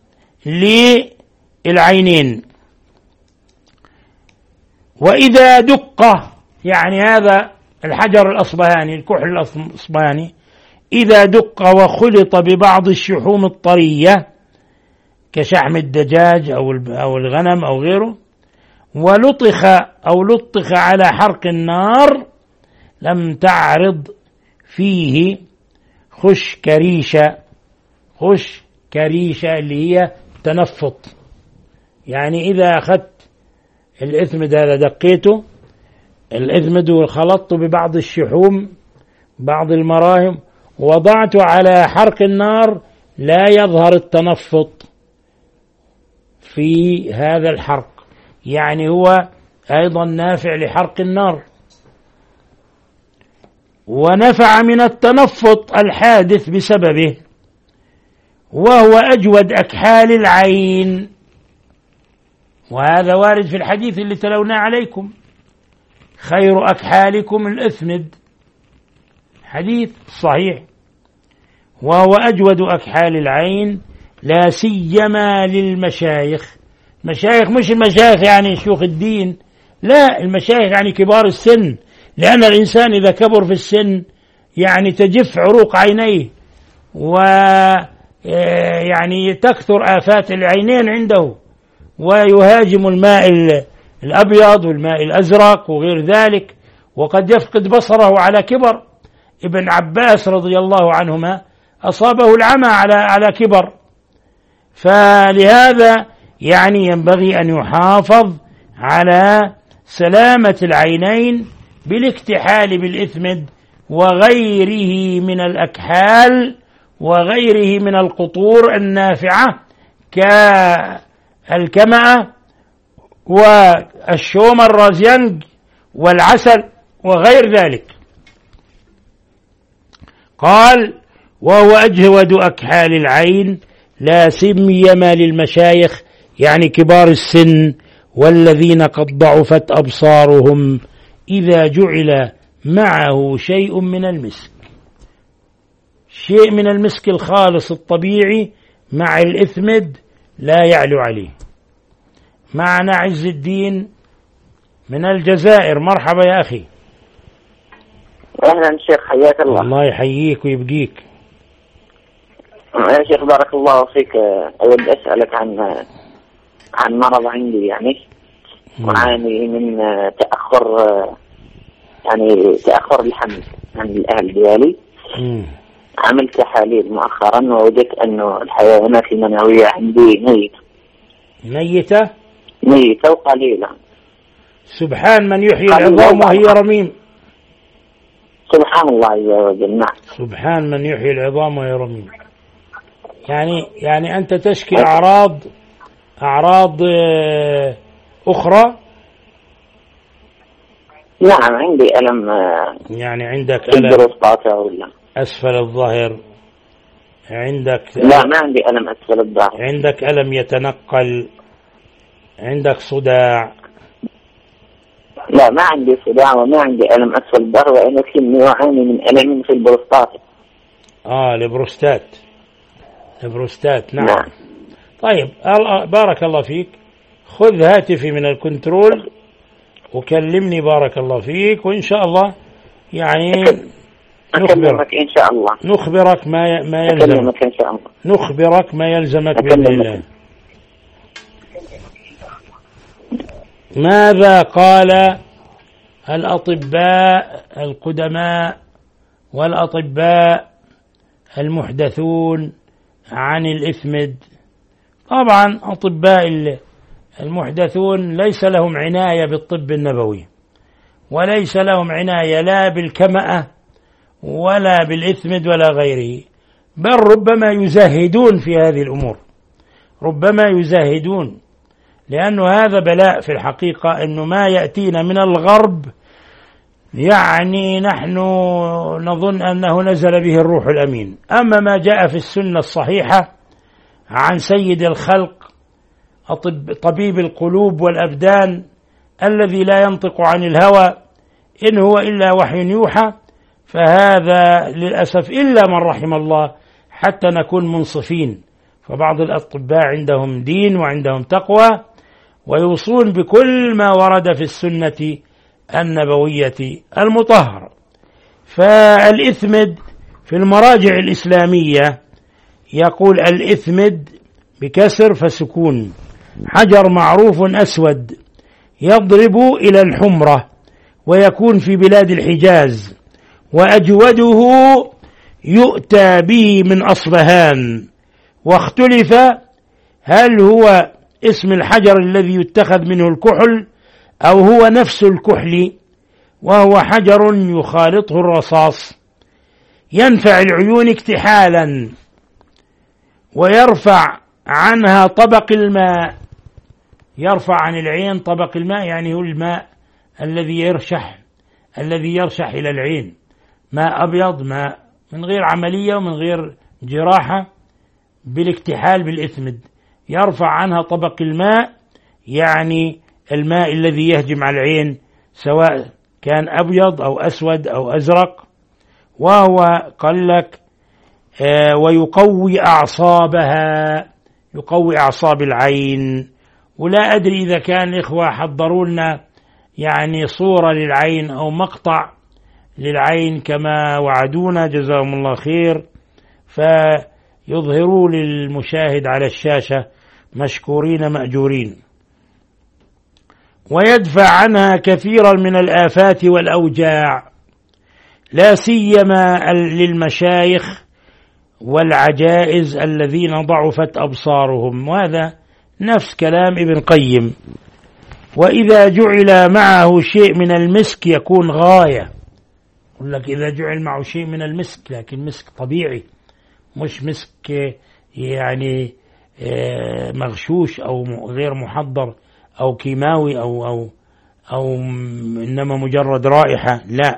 للعينين. وإذا دق، يعني هذا الحجر الأصبهاني الكحل الأصبهاني إذا دق وخلط ببعض الشحوم الطرية كشحم الدجاج أو الغنم أو غيره، ولطخ أو لطخ على حرق النار، لم تعرض فيه خش كريشة. خش كريشة اللي هي تنفط، يعني إذا أخذت الإثمد هذا دقيته الإثمد وخلطته ببعض الشحوم بعض المراهم ووضعته على حرق النار، لا يظهر التنفط في هذا الحرق، يعني هو أيضا نافع لحرق النار. ونفع من التنفط الحادث بسببه، وهو أجود أكحال العين، وهذا وارد في الحديث اللي تلونا عليكم: خير أكحالكم الإثمد، حديث صحيح. وهو أجود أكحال العين، لا سيما للمشايخ. مشايخ مش المشايخ يعني شيوخ الدين، لا، المشايخ يعني كبار السن، لأن الإنسان إذا كبر في السن يعني تجف عروق عينيه، ويعني تكثر آفات العينين عنده، ويهاجم الماء الأبيض والماء الأزرق وغير ذلك، وقد يفقد بصره على كبر. ابن عباس رضي الله عنهما أصابه العمى على على كبر، فلهذا يعني ينبغي أن يحافظ على سلامة العينين بالاكتحال بالإثمد وغيره من الأكحال وغيره من القطور النافعة كالكمأة والشوم الرازينج والعسل وغير ذلك. قال: وهو أجود أكحال العين، لا سيما للمشايخ، يعني كبار السن والذين قد ضعفت أبصارهم، إذا جعل معه شيء من المسك، شيء من المسك الخالص الطبيعي مع الإثمد لا يعلو عليه. معنا عز الدين من الجزائر، مرحبا يا أخي. أهلا شيخ، حياك الله. الله يحييك ويبقيك يا شيخ، بارك الله فيك. أود أسألك عن عن مرض عندي، يعني وعاني من تأخر، يعني تأخر الحمل عن الأهل ديالي. عملت تحاليل مؤخرا ووجدت أنه الحيوانات المنوية عندي ميتة ميتة ميتة وقليلة. سبحان من يحيي العظام وهي رميم. سبحان الله عز وجل. نعم، سبحان من يحيي العظام وهي رميم. يعني يعني أنت تشكي أعراض أعراض أخرى؟ نعم، عندي ألم، يعني عندك ألم أسفل الظهر، عندك لا ما عندي ألم أسفل الظهر، عندك ألم يتنقل، عندك صداع؟ لا ما عندي صداع وما عندي ألم أسفل الظهر، وأنا أعاني من ألم في البروستات. آه البروستات البروستات نعم. نعم. طيب بارك الله فيك، خذ هاتفي من الكنترول وكلمني بارك الله فيك، وإن شاء الله يعني نخبرك إن شاء الله نخبرك ما ما يلزمك إن شاء الله نخبرك ما يلزمك بإذن الله. ماذا قال الأطباء القدماء والأطباء المحدثون عن الإثمد. طبعا أطباء المحدثون ليس لهم عناية بالطب النبوي، وليس لهم عناية لا بالكمأة ولا بالإثمد ولا غيره، بل ربما يزهدون في هذه الأمور، ربما يزهدون، لأنه هذا بلاء في الحقيقة، أنه ما يأتينا من الغرب يعني نحن نظن أنه نزل به الروح الأمين. أما ما جاء في السنة الصحيحة عن سيد الخلق طبيب القلوب والأبدان الذي لا ينطق عن الهوى إن هو إلا وحي يوحى، فهذا للأسف إلا من رحم الله حتى نكون منصفين. فبعض الأطباء عندهم دين وعندهم تقوى ويوصون بكل ما ورد في السنة النبوية المطهرة. فالإثمد في المراجع الإسلامية يقول الإثمد بكسر فسكون حجر معروف أسود يضرب إلى الحمرة ويكون في بلاد الحجاز، وأجوده يؤتى به من أصبهان. واختلف هل هو اسم الحجر الذي يتخذ منه الكحل أو هو نفس الكحل، وهو حجر يخالطه الرصاص، ينفع العيون اكتحالا ويرفع عنها طبق الماء. يرفع عن العين طبق الماء يعني هو الماء الذي يرشح الذي يرشح إلى العين، ماء أبيض، ماء من غير عملية ومن غير جراحة، بالاكتحال بالإثمد يرفع عنها طبق الماء، يعني الماء الذي يهجم على العين سواء كان أبيض أو أسود أو أزرق. وهو قال لك آه ويقوي أعصابها، يقوي أعصاب العين. ولا أدري إذا كان الإخوة حضروا لنا يعني صورة للعين أو مقطع للعين كما وعدونا، جزاهم الله خير، فيظهروا للمشاهد على الشاشة مشكورين مأجورين. ويدفع عنها كثيرا من الآفات والأوجاع، لا سيما للمشايخ والعجائز الذين ضعفت أبصارهم، وهذا نفس كلام ابن قيم. وإذا جعل معه شيء من المسك يكون غاية. يقول لك إذا جعل معه شيء من المسك، لكن مسك طبيعي مش مسك يعني مغشوش أو غير محضر أو كيماوي أو أو أو إنما مجرد رائحة، لا.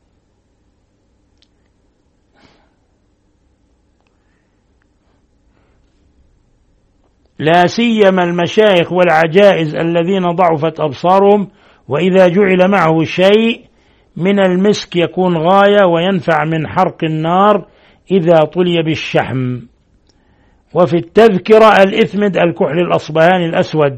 لا سيما المشايخ والعجائز الذين ضعفت أبصارهم. وإذا جعل معه شيء من المسك يكون غاية، وينفع من حرق النار إذا طلي بالشحم. وفي التذكرة الإثمد الكحل الأصبهاني الأسود.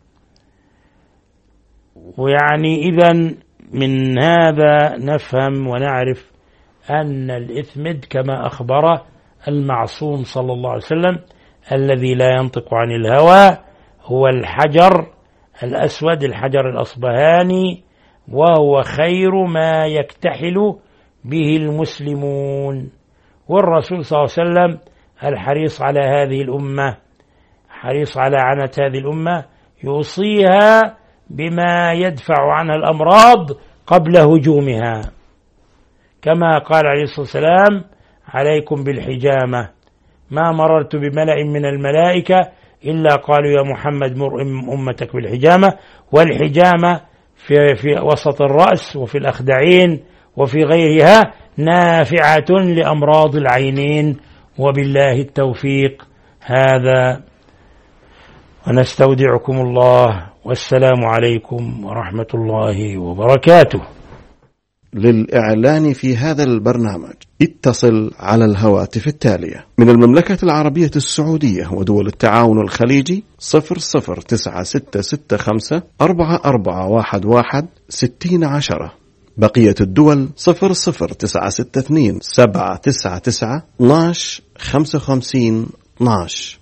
ويعني إذن من هذا نفهم ونعرف أن الإثمد كما أخبر المعصوم صلى الله عليه وسلم الذي لا ينطق عن الهوى هو الحجر الأسود، الحجر الأصبهاني، وهو خير ما يكتحل به المسلمون. والرسول صلى الله عليه وسلم الحريص على هذه الأمة، حريص على عنة هذه الأمة، يوصيها بما يدفع عنها الأمراض قبل هجومها، كما قال عليه الصلاة والسلام عليكم بالحجامة، ما مررت بملأ من الملائكة إلا قالوا يا محمد مر أمتك بالحجامة. والحجامة في, في وسط الرأس وفي الأخدعين وفي غيرها نافعة لأمراض العينين. وبالله التوفيق. هذا ونستودعكم الله، والسلام عليكم ورحمة الله وبركاته. للإعلان في هذا البرنامج اتصل على الهواتف التالية: من المملكة العربية السعودية ودول التعاون الخليجي صفر صفر تسعة ستة ستة خمسة أربعة أربعة واحد واحد ستين عشرة. بقية الدول صفر صفر تسعة ستة اثنين سبعة تسعة تسعة اثناش خمسة وخمسين اثناش.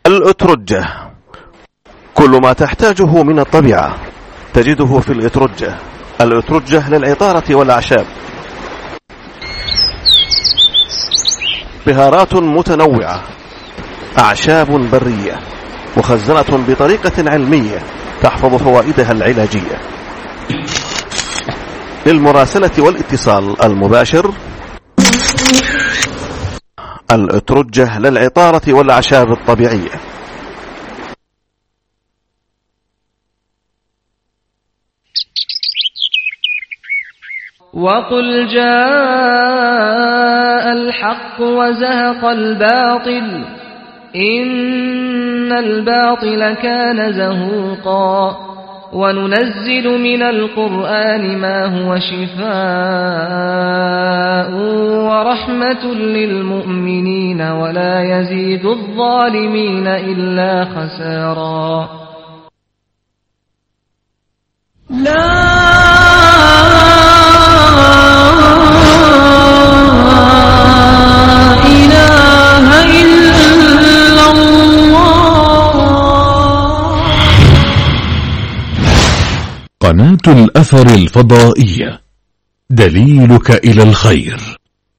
الأترجة، كل ما تحتاجه من الطبيعة تجده في الأترجة. الأترجة للعطارة والأعشاب، بهارات متنوعة، أعشاب برية مخزنة بطريقة علمية تحفظ فوائدها العلاجية. للمراسلة والاتصال المباشر الأترجة للعطارة والأعشاب الطبيعية. وقل جاء الحق وزهق الباطل إن الباطل كان زهوقا وننزل من القرآن ما هو شفاء ورحمة للمؤمنين ولا يزيد الظالمين إلا خسارا. لا قناة الأثر الفضائية، دليلك إلى الخير.